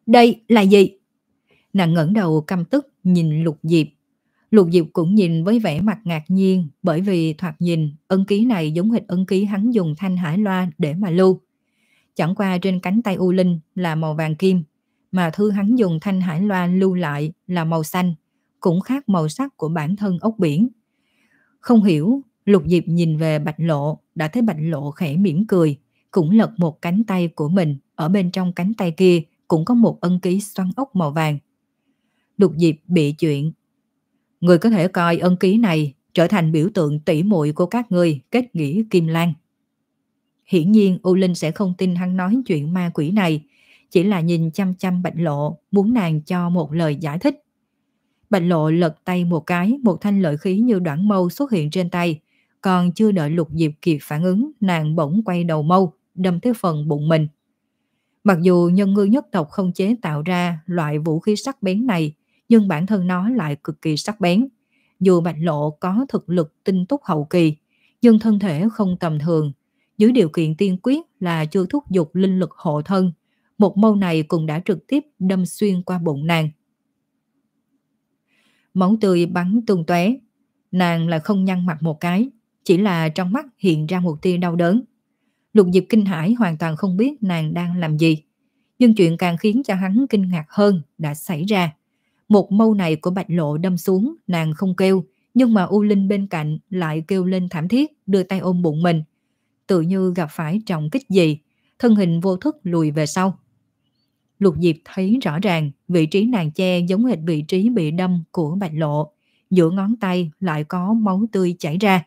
Đây là gì? Nàng ngẩng đầu căm tức nhìn Lục Diệp. Lục Diệp cũng nhìn với vẻ mặt ngạc nhiên, bởi vì thoạt nhìn ấn ký này giống hệt ấn ký hắn dùng thanh hải loa để mà lưu. Chẳng qua trên cánh tay U Linh là màu vàng kim, mà thư hắn dùng thanh hải loa lưu lại là màu xanh, cũng khác màu sắc của bản thân ốc biển. Không hiểu, Lục Diệp nhìn về Bạch Lộ, đã thấy Bạch Lộ khẽ mỉm cười, cũng lật một cánh tay của mình, ở bên trong cánh tay kia cũng có một ấn ký xoắn ốc màu vàng. Lục Diệp bị chuyện. Người có thể coi ân ký này trở thành biểu tượng tỉ muội của các ngươi kết nghĩa Kim Lan. Hiển nhiên U Linh sẽ không tin hắn nói chuyện ma quỷ này, chỉ là nhìn chăm chăm Bạch Lộ, muốn nàng cho một lời giải thích. Bạch Lộ lật tay một cái, một thanh lợi khí như đoạn mâu xuất hiện trên tay, còn chưa đợi Lục Diệp kịp phản ứng, nàng bỗng quay đầu mâu, đâm tới phần bụng mình. Mặc dù nhân ngư nhất tộc không chế tạo ra loại vũ khí sắc bén này, nhưng bản thân nó lại cực kỳ sắc bén. Dù Bạch Lộ có thực lực tinh túc hậu kỳ, nhưng thân thể không tầm thường. Dưới điều kiện tiên quyết là chưa thúc giục linh lực hộ thân, một mâu này cũng đã trực tiếp đâm xuyên qua bụng nàng. Máu tươi bắn tung tóe, nàng lại không nhăn mặt một cái, chỉ là trong mắt hiện ra một tia đau đớn. Lục Diệp kinh hãi hoàn toàn không biết nàng đang làm gì. Nhưng chuyện càng khiến cho hắn kinh ngạc hơn đã xảy ra. Một mâu này của Bạch Lộ đâm xuống, nàng không kêu, nhưng mà U Linh bên cạnh lại kêu lên thảm thiết, đưa tay ôm bụng mình. Tự như gặp phải trọng kích gì, thân hình vô thức lùi về sau. Lục Diệp thấy rõ ràng vị trí nàng che giống hệt vị trí bị đâm của Bạch Lộ. Giữa ngón tay lại có máu tươi chảy ra.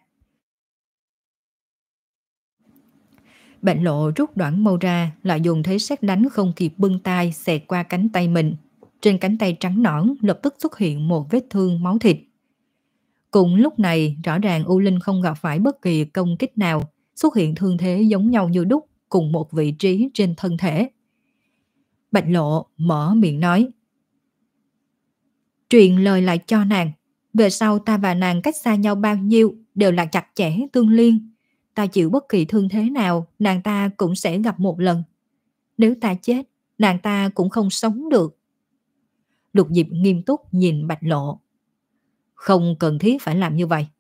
Bạch Lộ rút đoạn mâu ra, lại dùng thế sét đánh không kịp bưng tay xẹt qua cánh tay mình. Trên cánh tay trắng nõn lập tức xuất hiện một vết thương máu thịt. Cùng lúc này, rõ ràng U Linh không gặp phải bất kỳ công kích nào, xuất hiện thương thế giống nhau như đúc, cùng một vị trí trên thân thể. Bạch Lộ mở miệng nói: "Truyền lời lại cho nàng, về sau ta và nàng cách xa nhau bao nhiêu đều là chặt chẽ tương liên. Ta chịu bất kỳ thương thế nào, nàng ta cũng sẽ gặp một lần. Nếu ta chết, nàng ta cũng không sống được." Lục Diệp nghiêm túc nhìn Bạch Lộ. Không cần thiết phải làm như vậy.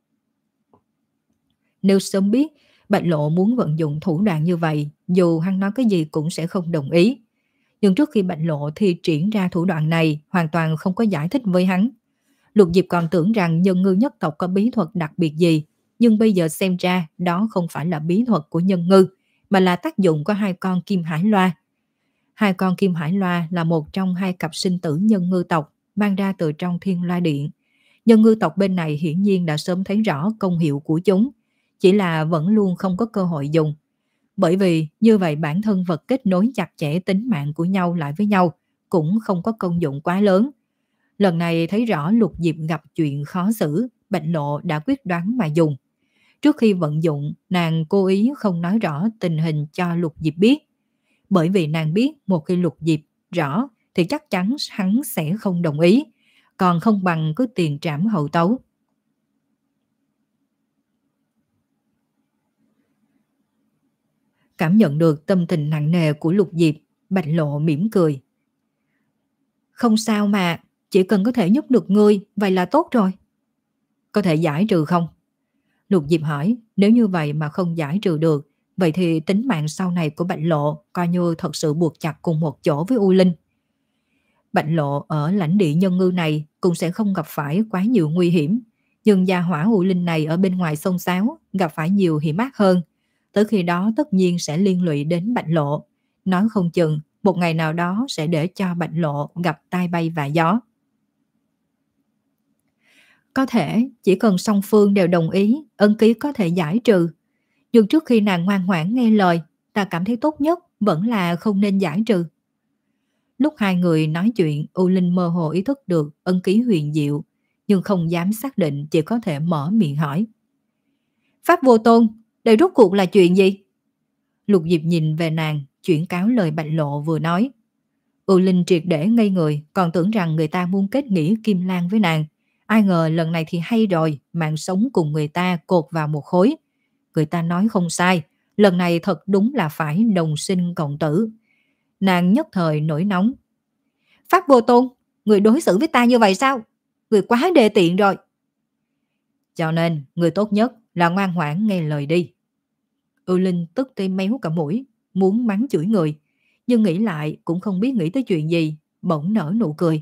Nếu sớm biết Bạch Lộ muốn vận dụng thủ đoạn như vậy, dù hắn nói cái gì cũng sẽ không đồng ý. Nhưng trước khi Bạch Lộ thi triển ra thủ đoạn này, hoàn toàn không có giải thích với hắn. Lục Diệp còn tưởng rằng nhân ngư nhất tộc có bí thuật đặc biệt gì, nhưng bây giờ xem ra đó không phải là bí thuật của nhân ngư, mà là tác dụng của hai con kim hải loa. Hai con kim hải loa là một trong hai cặp sinh tử nhân ngư tộc mang ra từ trong Thiên Loa Điện. Nhân ngư tộc bên này hiển nhiên đã sớm thấy rõ công hiệu của chúng, chỉ là vẫn luôn không có cơ hội dùng. Bởi vì như vậy bản thân vật kết nối chặt chẽ tính mạng của nhau lại với nhau cũng không có công dụng quá lớn. Lần này thấy rõ Lục Diệp gặp chuyện khó xử, Bạch Lộ đã quyết đoán mà dùng. Trước khi vận dụng, nàng cố ý không nói rõ tình hình cho Lục Diệp biết. Bởi vì nàng biết một khi Lục Diệp rõ thì chắc chắn hắn sẽ không đồng ý, còn không bằng cứ tiền trảm hậu tấu. Cảm nhận được tâm tình nặng nề của Lục Diệp, Bạch Lộ mỉm cười. Không sao mà, chỉ cần có thể giúp được ngươi, vậy là tốt rồi. Có thể giải trừ không? Lục Diệp hỏi, nếu như vậy mà không giải trừ được, vậy thì tính mạng sau này của Bạch Lộ coi như thật sự buộc chặt cùng một chỗ với U Linh. Bạch Lộ ở lãnh địa nhân ngư này cũng sẽ không gặp phải quá nhiều nguy hiểm, nhưng gia hỏa U Linh này ở bên ngoài sông sáo gặp phải nhiều hiểm ác hơn. Tới khi đó tất nhiên sẽ liên lụy đến Bạch Lộ, nói không chừng một ngày nào đó sẽ để cho Bạch Lộ gặp tai bay vạ gió. Có thể, chỉ cần song phương đều đồng ý, ân ký có thể giải trừ. Nhưng trước khi nàng ngoan ngoãn nghe lời, ta cảm thấy tốt nhất vẫn là không nên giải trừ. Lúc hai người nói chuyện, U Linh mơ hồ ý thức được ân ký huyền diệu, nhưng không dám xác định, chỉ có thể mở miệng hỏi. Pháp Vô Tôn, đây rốt cuộc là chuyện gì? Lục Diệp nhìn về nàng, chuyển cáo lời Bạch Lộ vừa nói. U Linh triệt để ngây người, còn tưởng rằng người ta muốn kết nghĩa Kim Lan với nàng. Ai ngờ lần này thì hay rồi, mạng sống cùng người ta cột vào một khối. Người ta nói không sai, lần này thật đúng là phải đồng sinh cộng tử. Nàng nhất thời nổi nóng, Pháp Vô Tôn, người đối xử với ta như vậy sao? Người quá đê tiện rồi. Cho nên, người tốt nhất là ngoan ngoãn nghe lời đi. Ưu Linh tức tới méo cả mũi, muốn mắng chửi người, nhưng nghĩ lại cũng không biết nghĩ tới chuyện gì, bỗng nở nụ cười.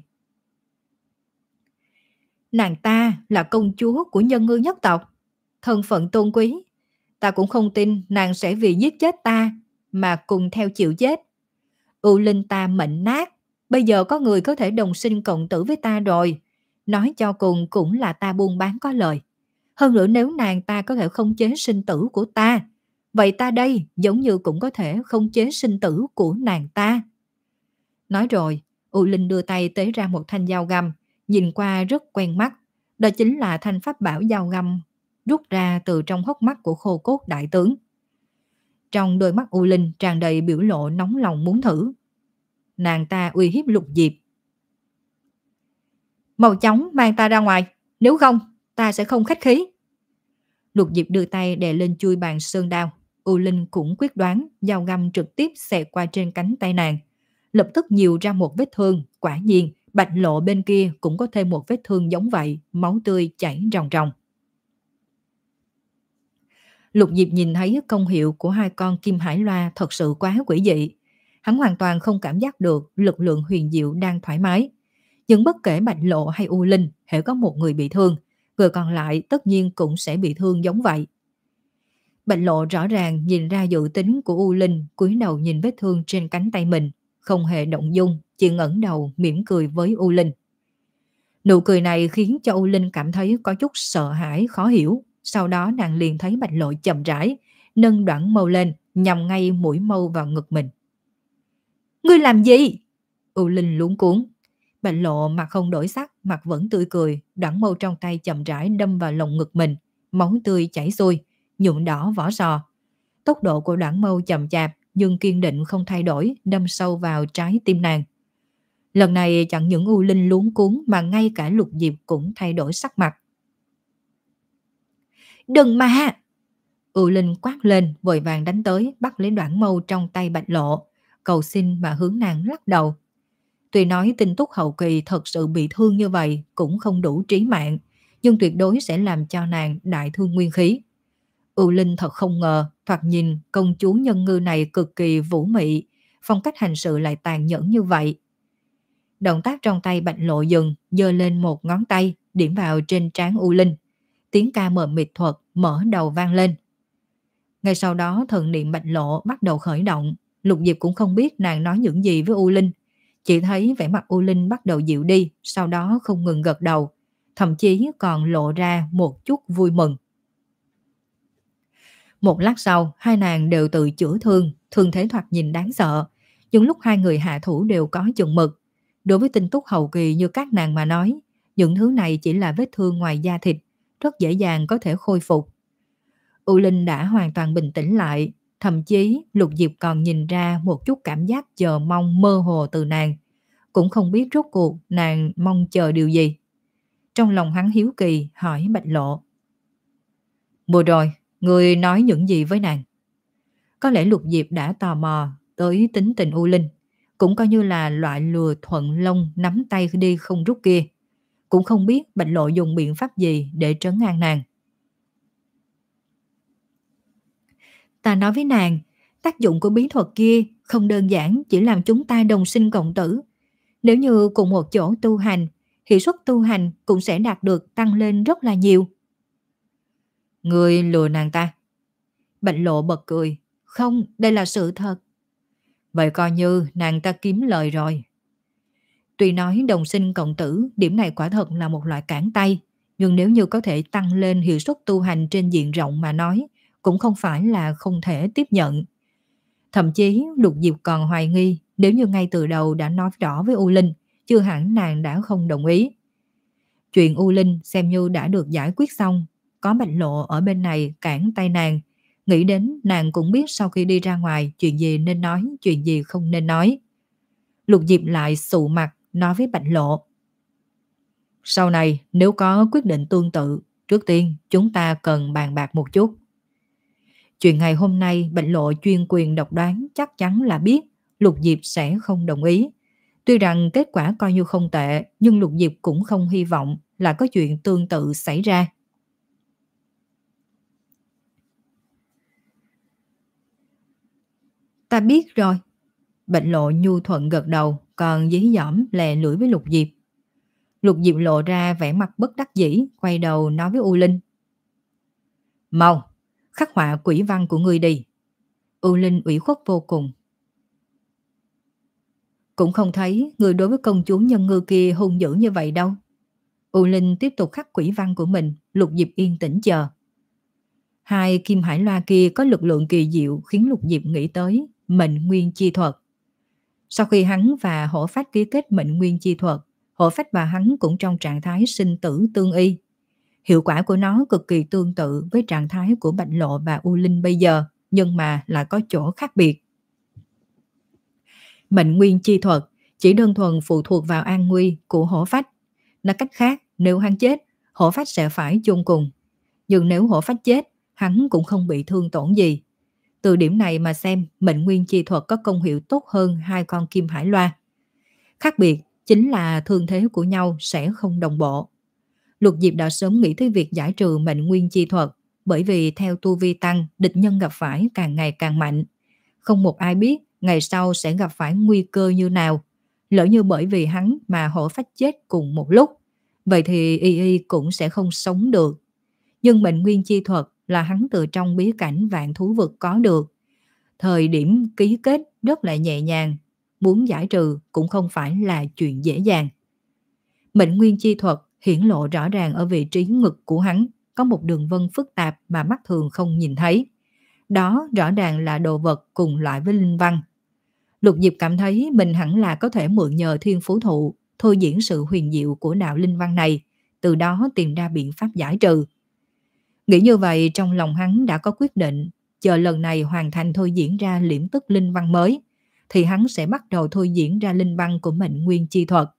Nàng ta là công chúa của Nhân Ngư nhất tộc, thân phận tôn quý. Ta cũng không tin nàng sẽ vì giết chết ta mà cùng theo chịu chết. Ưu Linh ta mệnh nát, bây giờ có người có thể đồng sinh cộng tử với ta rồi. Nói cho cùng cũng là ta buôn bán có lời. Hơn nữa nếu nàng ta có thể khống chế sinh tử của ta, vậy ta đây giống như cũng có thể khống chế sinh tử của nàng ta. Nói rồi, U Linh đưa tay tế ra một thanh dao găm, nhìn qua rất quen mắt. Đó chính là thanh pháp bảo dao găm rút ra từ trong hốc mắt của Khô Cốt đại tướng. Trong đôi mắt U Linh tràn đầy biểu lộ nóng lòng muốn thử. Nàng ta uy hiếp Lục Diệp. Mau chóng mang ta ra ngoài, nếu không ta sẽ không khách khí. Lục Diệp đưa tay đè lên chui bàn sơn đao. U Linh cũng quyết đoán, dao găm trực tiếp xẹt qua trên cánh tay nàng. Lập tức nhiều ra một vết thương. Quả nhiên, Bạch Lộ bên kia cũng có thêm một vết thương giống vậy, máu tươi chảy ròng ròng. Lục Diệp nhìn thấy công hiệu của hai con kim hải loa thật sự quá quỷ dị. Hắn hoàn toàn không cảm giác được lực lượng huyền diệu đang thoải mái. Nhưng bất kể Bạch Lộ hay U Linh, hễ có một người bị thương, người còn lại tất nhiên cũng sẽ bị thương giống vậy. Bạch Lộ rõ ràng nhìn ra dự tính của U Linh, cúi đầu nhìn vết thương trên cánh tay mình, không hề động dung, chỉ ngẩng đầu mỉm cười với U Linh. Nụ cười này khiến cho U Linh cảm thấy có chút sợ hãi, khó hiểu. Sau đó nàng liền thấy Bạch Lộ chậm rãi, nâng đoạn mâu lên, nhằm ngay mũi mâu vào ngực mình. Ngươi làm gì? U Linh luống cuống. Bạch Lộ mặt không đổi sắc, mặt vẫn tươi cười, đoạn mâu trong tay chậm rãi đâm vào lồng ngực mình, máu tươi chảy xuôi, nhuộm đỏ vỏ sò. Tốc độ của đoạn mâu chậm chạp nhưng kiên định không thay đổi, đâm sâu vào trái tim nàng. Lần này chẳng những U Linh luống cuống mà ngay cả Lục Diệp cũng thay đổi sắc mặt. Đừng mà! U Linh quát lên, vội vàng đánh tới, bắt lấy đoạn mâu trong tay Bạch Lộ, cầu xin mà hướng nàng lắc đầu. Tuy nói Tinh Túc hậu kỳ thật sự bị thương như vậy cũng không đủ trí mạng, nhưng tuyệt đối sẽ làm cho nàng đại thương nguyên khí. U Linh thật không ngờ, thoạt nhìn công chúa Nhân Ngư này cực kỳ vũ mị, phong cách hành sự lại tàn nhẫn như vậy. Động tác trong tay Bạch Lộ dừng, giơ lên một ngón tay, điểm vào trên trán U Linh. Tiếng ca mờ mịt thuật mở đầu vang lên. Ngay sau đó thần niệm Bạch Lộ bắt đầu khởi động. Lục Diệp cũng không biết nàng nói những gì với U Linh, chỉ thấy vẻ mặt U Linh bắt đầu dịu đi, sau đó không ngừng gật đầu, thậm chí còn lộ ra một chút vui mừng. Một lát sau, hai nàng đều tự chữa thương, thương thế thoạt nhìn đáng sợ. Nhưng lúc hai người hạ thủ đều có chừng mực. Đối với Tinh Túc hậu kỳ như các nàng mà nói, những thứ này chỉ là vết thương ngoài da thịt, rất dễ dàng có thể khôi phục. U Linh đã hoàn toàn bình tĩnh lại, thậm chí Lục Diệp còn nhìn ra một chút cảm giác chờ mong mơ hồ từ nàng. Cũng không biết rốt cuộc nàng mong chờ điều gì. Trong lòng hắn hiếu kỳ hỏi Bạch Lộ. Vừa rồi, người nói những gì với nàng? Có lẽ Lục Diệp đã tò mò tới tính tình U Linh, cũng coi như là loại lừa thuận lông nắm tay đi không rút kia. Cũng không biết Bạch Lộ dùng biện pháp gì để trấn an nàng. Ta nói với nàng, tác dụng của bí thuật kia không đơn giản chỉ làm chúng ta đồng sinh cộng tử. Nếu như cùng một chỗ tu hành, hiệu suất tu hành cũng sẽ đạt được tăng lên rất là nhiều. Người lừa nàng ta? Bạch Lộ bật cười. Không, đây là sự thật. Vậy coi như nàng ta kiếm lời rồi. Tuy nói đồng sinh cộng tử, điểm này quả thật là một loại cản tay, nhưng nếu như có thể tăng lên hiệu suất tu hành trên diện rộng mà nói, cũng không phải là không thể tiếp nhận. Thậm chí Lục Diệp còn hoài nghi, nếu như ngay từ đầu đã nói rõ với U Linh, chưa hẳn nàng đã không đồng ý. Chuyện U Linh xem như đã được giải quyết xong, có Bạch Lộ ở bên này cản tay nàng, nghĩ đến nàng cũng biết sau khi đi ra ngoài chuyện gì nên nói, chuyện gì không nên nói. Lục Diệp lại sụ mặt nói với Bạch Lộ. Sau này nếu có quyết định tương tự, trước tiên chúng ta cần bàn bạc một chút. Chuyện ngày hôm nay Bạch Lộ chuyên quyền độc đoán chắc chắn là biết Lục Diệp sẽ không đồng ý. Tuy rằng kết quả coi như không tệ, nhưng Lục Diệp cũng không hy vọng là có chuyện tương tự xảy ra. Ta biết rồi. Bạch Lộ nhu thuận gật đầu, còn dí dỏm lè lưỡi với Lục Diệp. Lục Diệp lộ ra vẻ mặt bất đắc dĩ, quay đầu nói với U Linh. Mau, khắc họa quỷ văn của ngươi đi. U Linh ủy khuất vô cùng. Cũng không thấy người đối với công chúa Nhân Ngư kia hung dữ như vậy đâu. U Linh tiếp tục khắc quỷ văn của mình, Lục Diệp yên tĩnh chờ. Hai kim hải loa kia có lực lượng kỳ diệu khiến Lục Diệp nghĩ tới mệnh nguyên chi thuật. Sau khi hắn và Hổ Phách ký kết mệnh nguyên chi thuật, Hổ Phách và hắn cũng trong trạng thái sinh tử tương y. Hiệu quả của nó cực kỳ tương tự với trạng thái của Bạch Lộ và U Linh bây giờ, nhưng mà lại có chỗ khác biệt. Mệnh nguyên chi thuật chỉ đơn thuần phụ thuộc vào an nguy của Hổ Phách. Nói cách khác, nếu hắn chết, Hổ Phách sẽ phải chôn cùng. Nhưng nếu Hổ Phách chết, hắn cũng không bị thương tổn gì. Từ điểm này mà xem, mệnh nguyên chi thuật có công hiệu tốt hơn hai con kim hải loa. Khác biệt chính là thương thế của nhau sẽ không đồng bộ. Lục Diệp đã sớm nghĩ tới việc giải trừ mệnh nguyên chi thuật, bởi vì theo tu vi tăng, địch nhân gặp phải càng ngày càng mạnh. Không một ai biết ngày sau sẽ gặp phải nguy cơ như nào. Lỡ như bởi vì hắn mà Hổ Phách chết cùng một lúc, vậy thì y y cũng sẽ không sống được. Nhưng mệnh nguyên chi thuật là hắn từ trong bí cảnh vạn thú vực có được. Thời điểm ký kết rất là nhẹ nhàng, muốn giải trừ cũng không phải là chuyện dễ dàng. Mệnh nguyên chi thuật hiển lộ rõ ràng ở vị trí ngực của hắn, có một đường vân phức tạp mà mắt thường không nhìn thấy. Đó rõ ràng là đồ vật cùng loại với linh văn. Lục Diệp cảm thấy mình hẳn là có thể mượn nhờ thiên phú thụ, thôi diễn sự huyền diệu của đạo linh văn này, từ đó tìm ra biện pháp giải trừ. Nghĩ như vậy, trong lòng hắn đã có quyết định, chờ lần này hoàn thành thôi diễn ra liễm tức linh văn mới, thì hắn sẽ bắt đầu thôi diễn ra linh văn của mệnh nguyên chi thuật.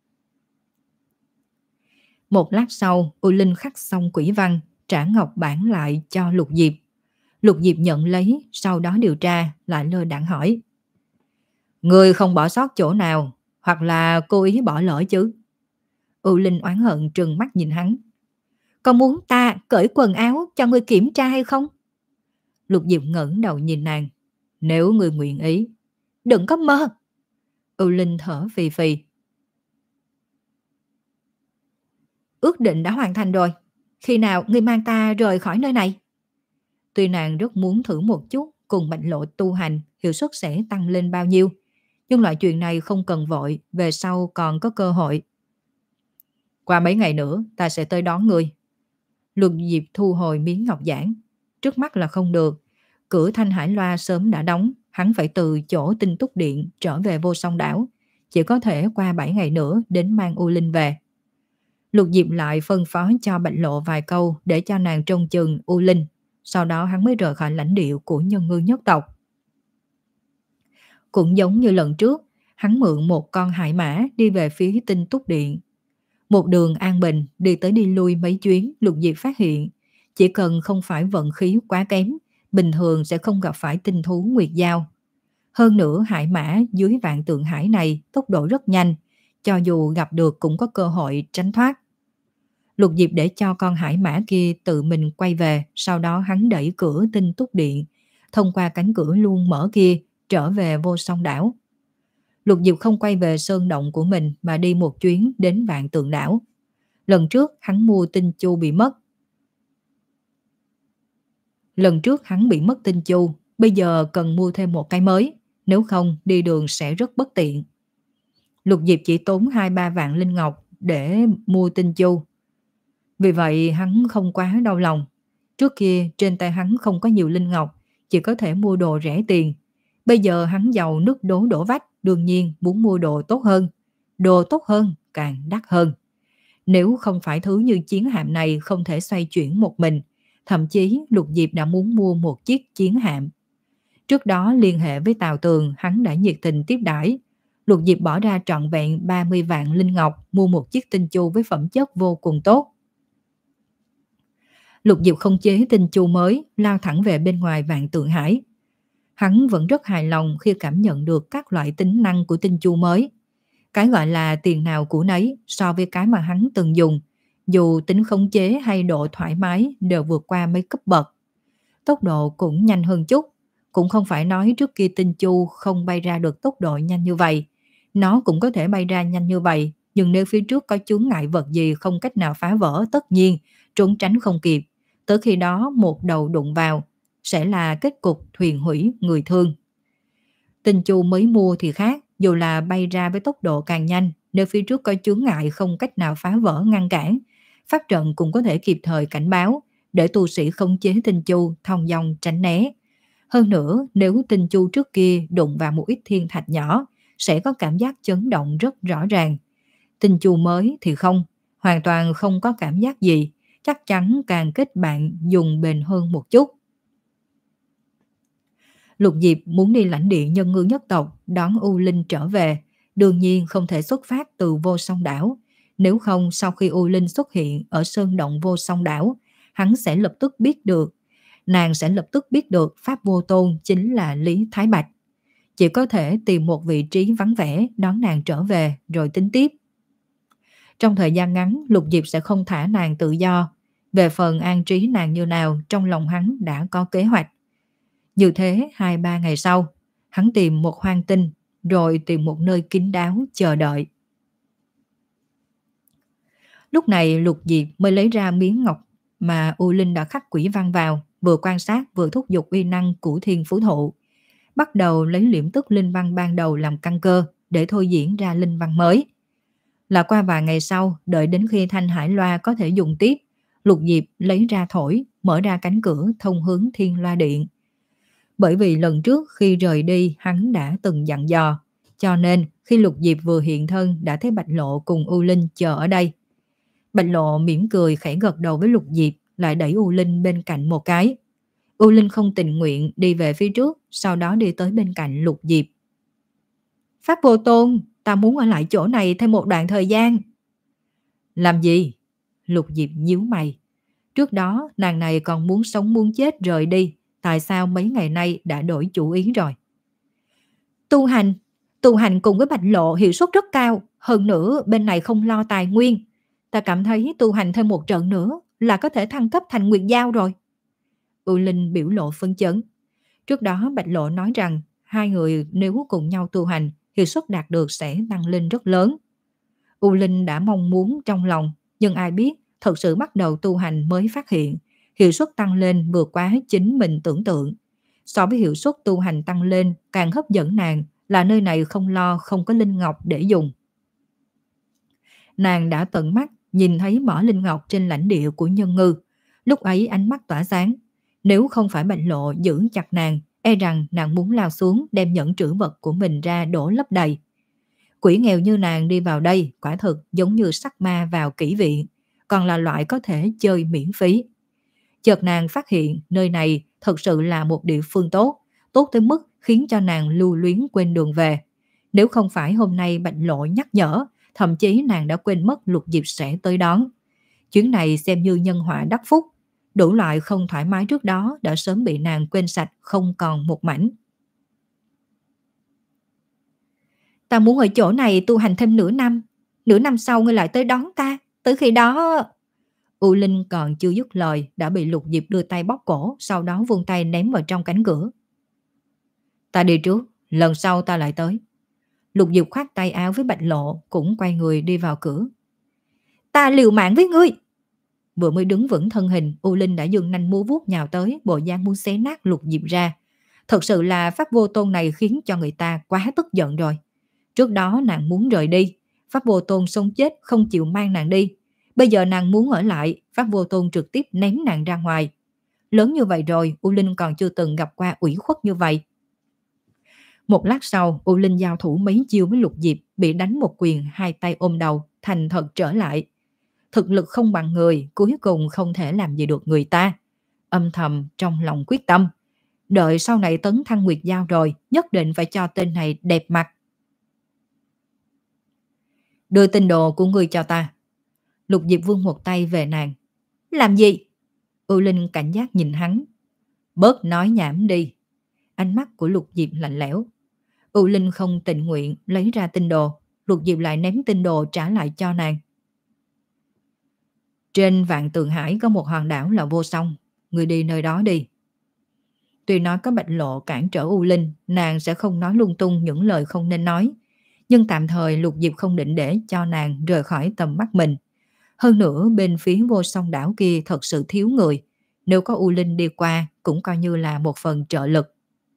Một lát sau, U Linh khắc xong quỷ văn, trả ngọc bản lại cho Lục Diệp. Lục Diệp nhận lấy, sau đó điều tra, lại lơ đãng hỏi. Người không bỏ sót chỗ nào, hoặc là cố ý bỏ lỡ chứ? U Linh oán hận trừng mắt nhìn hắn. Con muốn ta cởi quần áo cho ngươi kiểm tra hay không? Lục Diệp ngẩng đầu nhìn nàng. Nếu ngươi nguyện ý. Đừng có mơ. U Linh thở phì phì. Ước định đã hoàn thành rồi. Khi nào ngươi mang ta rời khỏi nơi này? Tuy nàng rất muốn thử một chút cùng Bạch Lộ tu hành, hiệu suất sẽ tăng lên bao nhiêu. Nhưng loại chuyện này không cần vội, về sau còn có cơ hội. Qua mấy ngày nữa ta sẽ tới đón ngươi. Lục Diệp thu hồi miếng ngọc giản. Trước mắt là không được. Cửa Thanh Hải Loa sớm đã đóng, hắn phải từ chỗ Tinh Túc Điện trở về Vô Song Đảo. Chỉ có thể qua bảy ngày nữa đến mang U Linh về. Lục Diệp lại phân phó cho Bạch Lộ vài câu để cho nàng trông chừng U Linh. Sau đó hắn mới rời khỏi lãnh địa của Nhân Ngư nhất tộc. Cũng giống như lần trước, hắn mượn một con hải mã đi về phía Tinh Túc Điện. Một đường an bình đi tới đi lui mấy chuyến, Lục Diệp phát hiện chỉ cần không phải vận khí quá kém, bình thường sẽ không gặp phải tinh thú nguyệt dao. Hơn nữa hải mã dưới vạn tượng hải này tốc độ rất nhanh, cho dù gặp được cũng có cơ hội tránh thoát. Lục Diệp để cho con hải mã kia tự mình quay về, sau đó hắn đẩy cửa Tinh Túc Điện, thông qua cánh cửa luôn mở kia trở về Vô Song Đảo. Lục Diệp không quay về sơn động của mình mà đi một chuyến đến Vạn Tượng Đảo. Lần trước hắn mua tinh chu bị mất. Lần trước hắn bị mất tinh chu, bây giờ cần mua thêm một cái mới, nếu không đi đường sẽ rất bất tiện. Lục Diệp chỉ tốn hai ba vạn linh ngọc để mua tinh chu. Vì vậy hắn không quá đau lòng. Trước kia trên tay hắn không có nhiều linh ngọc, chỉ có thể mua đồ rẻ tiền. Bây giờ hắn giàu nứt đố đổ vách, đương nhiên muốn mua đồ tốt hơn. Đồ tốt hơn càng đắt hơn. Nếu không phải thứ như chiến hạm này không thể xoay chuyển một mình, thậm chí Lục Diệp đã muốn mua một chiếc chiến hạm. Trước đó liên hệ với Tào Tường, hắn đã nhiệt tình tiếp đãi. Lục Diệp bỏ ra trọn vẹn ba mươi vạn linh ngọc mua một chiếc tinh chu với phẩm chất vô cùng tốt. Lục Diệp không chế tinh chu mới, lao thẳng về bên ngoài Vạn Tượng Hải. Hắn vẫn rất hài lòng khi cảm nhận được các loại tính năng của tinh chu mới. Cái gọi là tiền nào của nấy so với cái mà hắn từng dùng, dù tính khống chế hay độ thoải mái đều vượt qua mấy cấp bậc. Tốc độ cũng nhanh hơn chút, cũng không phải nói trước kia Tinh Chu không bay ra được tốc độ nhanh như vậy. Nó cũng có thể bay ra nhanh như vậy, nhưng nếu phía trước có chướng ngại vật gì không cách nào phá vỡ, tất nhiên trốn tránh không kịp. Tới khi đó một đầu đụng vào, sẽ là kết cục thuyền hủy người thương. Tinh Chu mới mua thì khác, dù là bay ra với tốc độ càng nhanh, nếu phía trước có chướng ngại không cách nào phá vỡ ngăn cản, pháp trận cũng có thể kịp thời cảnh báo, để tu sĩ khống chế Tinh Chu thông dong tránh né. Hơn nữa, nếu Tinh Chu trước kia đụng vào một ít thiên thạch nhỏ, sẽ có cảm giác chấn động rất rõ ràng. Tinh Chu mới thì không, hoàn toàn không có cảm giác gì, chắc chắn càng kết bạn dùng bền hơn một chút. Lục Diệp muốn đi lãnh địa nhân ngư nhất tộc đón U Linh trở về, đương nhiên không thể xuất phát từ Vô Song Đảo. Nếu không, sau khi U Linh xuất hiện ở sơn động Vô Song Đảo, hắn sẽ lập tức biết được, nàng sẽ lập tức biết được Pháp Vô Tôn chính là Lý Thái Bạch. Chỉ có thể tìm một vị trí vắng vẻ đón nàng trở về rồi tính tiếp. Trong thời gian ngắn, Lục Diệp sẽ không thả nàng tự do. Về phần an trí nàng như nào, trong lòng hắn đã có kế hoạch. Như thế, hai ba ngày sau, hắn tìm một hoang tinh, rồi tìm một nơi kín đáo chờ đợi. Lúc này Lục Diệp mới lấy ra miếng ngọc mà U Linh đã khắc quỷ văn vào, vừa quan sát vừa thúc giục uy năng của thiên phú thụ. Bắt đầu lấy liễm tức linh văn ban đầu làm căn cơ, để thôi diễn ra linh văn mới. Là qua vài ngày sau, đợi đến khi thanh hải loa có thể dùng tiếp, Lục Diệp lấy ra thổi, mở ra cánh cửa thông hướng thiên loa điện. Bởi vì lần trước khi rời đi hắn đã từng dặn dò, cho nên khi Lục Diệp vừa hiện thân đã thấy Bạch Lộ cùng U Linh chờ ở đây. Bạch Lộ mỉm cười khẽ gật đầu với Lục Diệp, lại đẩy U Linh bên cạnh một cái. U Linh không tình nguyện đi về phía trước, sau đó đi tới bên cạnh Lục Diệp. Pháp Vô Tôn, ta muốn ở lại chỗ này thêm một đoạn thời gian. Làm gì? Lục Diệp nhíu mày. Trước đó nàng này còn muốn sống muốn chết rời đi, tại sao mấy ngày nay đã đổi chủ ý rồi? Tu hành, tu hành cùng với Bạch Lộ hiệu suất rất cao, hơn nữa bên này không lo tài nguyên. Ta cảm thấy tu hành thêm một trận nữa là có thể thăng cấp thành Nguyệt Giao rồi. U Linh biểu lộ phấn chấn. Trước đó Bạch Lộ nói rằng hai người nếu cùng nhau tu hành, hiệu suất đạt được sẽ tăng lên rất lớn. U Linh đã mong muốn trong lòng, nhưng ai biết thật sự bắt đầu tu hành mới phát hiện hiệu suất tăng lên vượt quá chính mình tưởng tượng. So với hiệu suất tu hành tăng lên, càng hấp dẫn nàng là nơi này không lo không có linh ngọc để dùng. Nàng đã tận mắt nhìn thấy mỏ linh ngọc trên lãnh địa của nhân ngư, lúc ấy ánh mắt tỏa sáng. Nếu không phải Bạch Lộ giữ chặt nàng, e rằng nàng muốn lao xuống đem nhẫn trữ vật của mình ra đổ lấp đầy. Quỷ nghèo như nàng đi vào đây quả thực giống như sắc ma vào kỹ viện, còn là loại có thể chơi miễn phí. Chợt nàng phát hiện nơi này thật sự là một địa phương tốt, tốt tới mức khiến cho nàng lưu luyến quên đường về. Nếu không phải hôm nay Bạch Lộ nhắc nhở, thậm chí nàng đã quên mất Lục Diệp sẽ tới đón. Chuyến này xem như nhân họa đắc phúc, đủ loại không thoải mái trước đó đã sớm bị nàng quên sạch không còn một mảnh. Ta muốn ở chỗ này tu hành thêm nửa năm, nửa năm sau ngươi lại tới đón ta, tới khi đó... U Linh còn chưa dứt lời đã bị Lục Diệp đưa tay bóp cổ, sau đó vươn tay ném vào trong cánh cửa. Ta đi trước, lần sau ta lại tới. Lục Diệp khoác tay áo với Bạch Lộ, cũng quay người đi vào cửa. Ta liều mạng với ngươi! Vừa mới đứng vững thân hình, U Linh đã dừng nanh múa vuốt nhào tới, bộ dáng muốn xé nát Lục Diệp ra. Thật sự là Pháp Vô Tôn này khiến cho người ta quá tức giận rồi. Trước đó nàng muốn rời đi, Pháp Vô Tôn sống chết không chịu mang nàng đi. Bây giờ nàng muốn ở lại, Pháp Vô Tôn trực tiếp ném nàng ra ngoài. Lớn như vậy rồi, U Linh còn chưa từng gặp qua ủy khuất như vậy. Một lát sau, U Linh giao thủ mấy chiêu với Lục Diệp, bị đánh một quyền, hai tay ôm đầu, thành thật trở lại. Thực lực không bằng người, cuối cùng không thể làm gì được người ta. Âm thầm trong lòng quyết tâm, đợi sau này tấn thăng Nguyệt Giao rồi, nhất định phải cho tên này đẹp mặt. Đưa tinh đồ của ngươi cho ta. Lục Diệp vươn một tay về nàng. Làm gì? U Linh cảnh giác nhìn hắn. Bớt nói nhảm đi. Ánh mắt của Lục Diệp lạnh lẽo. U Linh không tình nguyện lấy ra tinh đồ. Lục Diệp lại ném tinh đồ trả lại cho nàng. Trên Vạn Tượng Hải có một hòn đảo là Vô Song, người đi nơi đó đi. Tuy nói có Bạch Lộ cản trở U Linh, nàng sẽ không nói lung tung những lời không nên nói. Nhưng tạm thời Lục Diệp không định để cho nàng rời khỏi tầm mắt mình. Hơn nữa bên phía Vô Song đảo kia thật sự thiếu người. Nếu có U Linh đi qua cũng coi như là một phần trợ lực.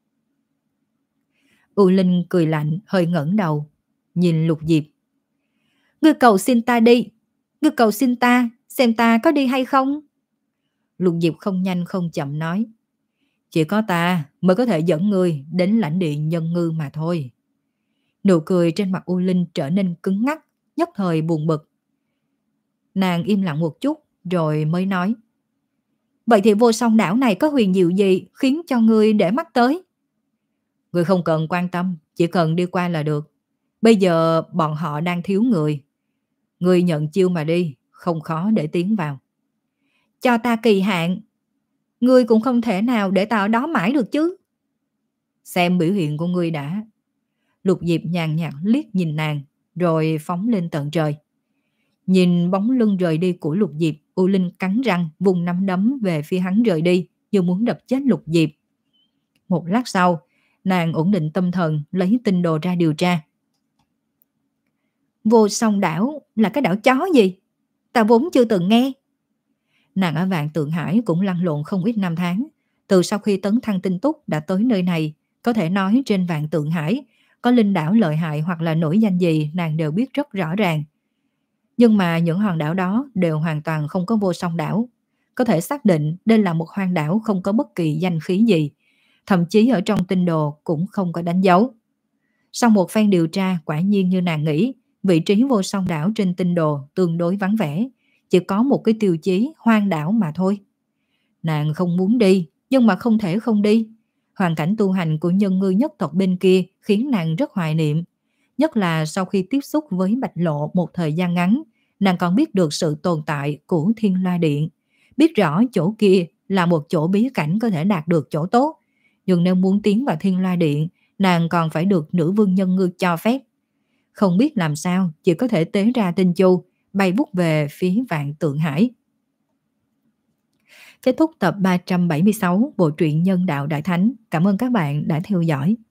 U Linh cười lạnh, hơi ngẩng đầu, nhìn Lục Diệp. Ngươi cầu xin ta đi. Ngươi cầu xin ta, xem ta có đi hay không? Lục Diệp không nhanh không chậm nói. Chỉ có ta mới có thể dẫn ngươi đến lãnh địa Nhân Ngư mà thôi. Nụ cười trên mặt U Linh trở nên cứng ngắc, nhất thời buồn bực. Nàng im lặng một chút rồi mới nói. Vậy thì Vô Song đảo này có huyền diệu gì khiến cho ngươi để mắt tới? Ngươi không cần quan tâm, chỉ cần đi qua là được. Bây giờ bọn họ đang thiếu người. Ngươi nhận chiêu mà đi, không khó để tiến vào. Cho ta kỳ hạn. Ngươi cũng không thể nào để ta ở đó mãi được chứ. Xem biểu hiện của ngươi đã. Lục Diệp nhàn nhạt liếc nhìn nàng, rồi phóng lên tận trời. Nhìn bóng lưng rời đi của Lục Diệp, U Linh cắn răng vùng nắm đấm về phía hắn rời đi, như muốn đập chết Lục Diệp. Một lát sau, nàng ổn định tâm thần, lấy tinh đồ ra điều tra. Vô Song đảo là cái đảo chó gì? Ta vốn chưa từng nghe. Nàng ở Vạn Tượng Hải cũng lăn lộn không ít năm tháng. Từ sau khi tấn thăng tinh túc đã tới nơi này, có thể nói trên Vạn Tượng Hải có linh đảo lợi hại hoặc là nổi danh gì nàng đều biết rất rõ ràng. Nhưng mà những hòn đảo đó đều hoàn toàn không có Vô Song đảo. Có thể xác định đây là một hoang đảo không có bất kỳ danh khí gì. Thậm chí ở trong tinh đồ cũng không có đánh dấu. Sau một phen điều tra, quả nhiên như nàng nghĩ, vị trí Vô Song đảo trên tinh đồ tương đối vắng vẻ. Chỉ có một cái tiêu chí hoang đảo mà thôi. Nàng không muốn đi, nhưng mà không thể không đi. Hoàn cảnh tu hành của Nhân Ngư nhất tộc bên kia khiến nàng rất hoài niệm. Nhất là sau khi tiếp xúc với Bạch Lộ một thời gian ngắn, nàng còn biết được sự tồn tại của Thiên La Điện. Biết rõ chỗ kia là một chỗ bí cảnh có thể đạt được chỗ tốt. Nhưng nếu muốn tiến vào Thiên La Điện, nàng còn phải được nữ vương Nhân Ngư cho phép. Không biết làm sao, chỉ có thể tế ra tinh chu, bay vút về phía Vạn Tượng Hải. Kết thúc tập ba trăm bảy mươi sáu bộ truyện Nhân Đạo Đại Thánh. Cảm ơn các bạn đã theo dõi.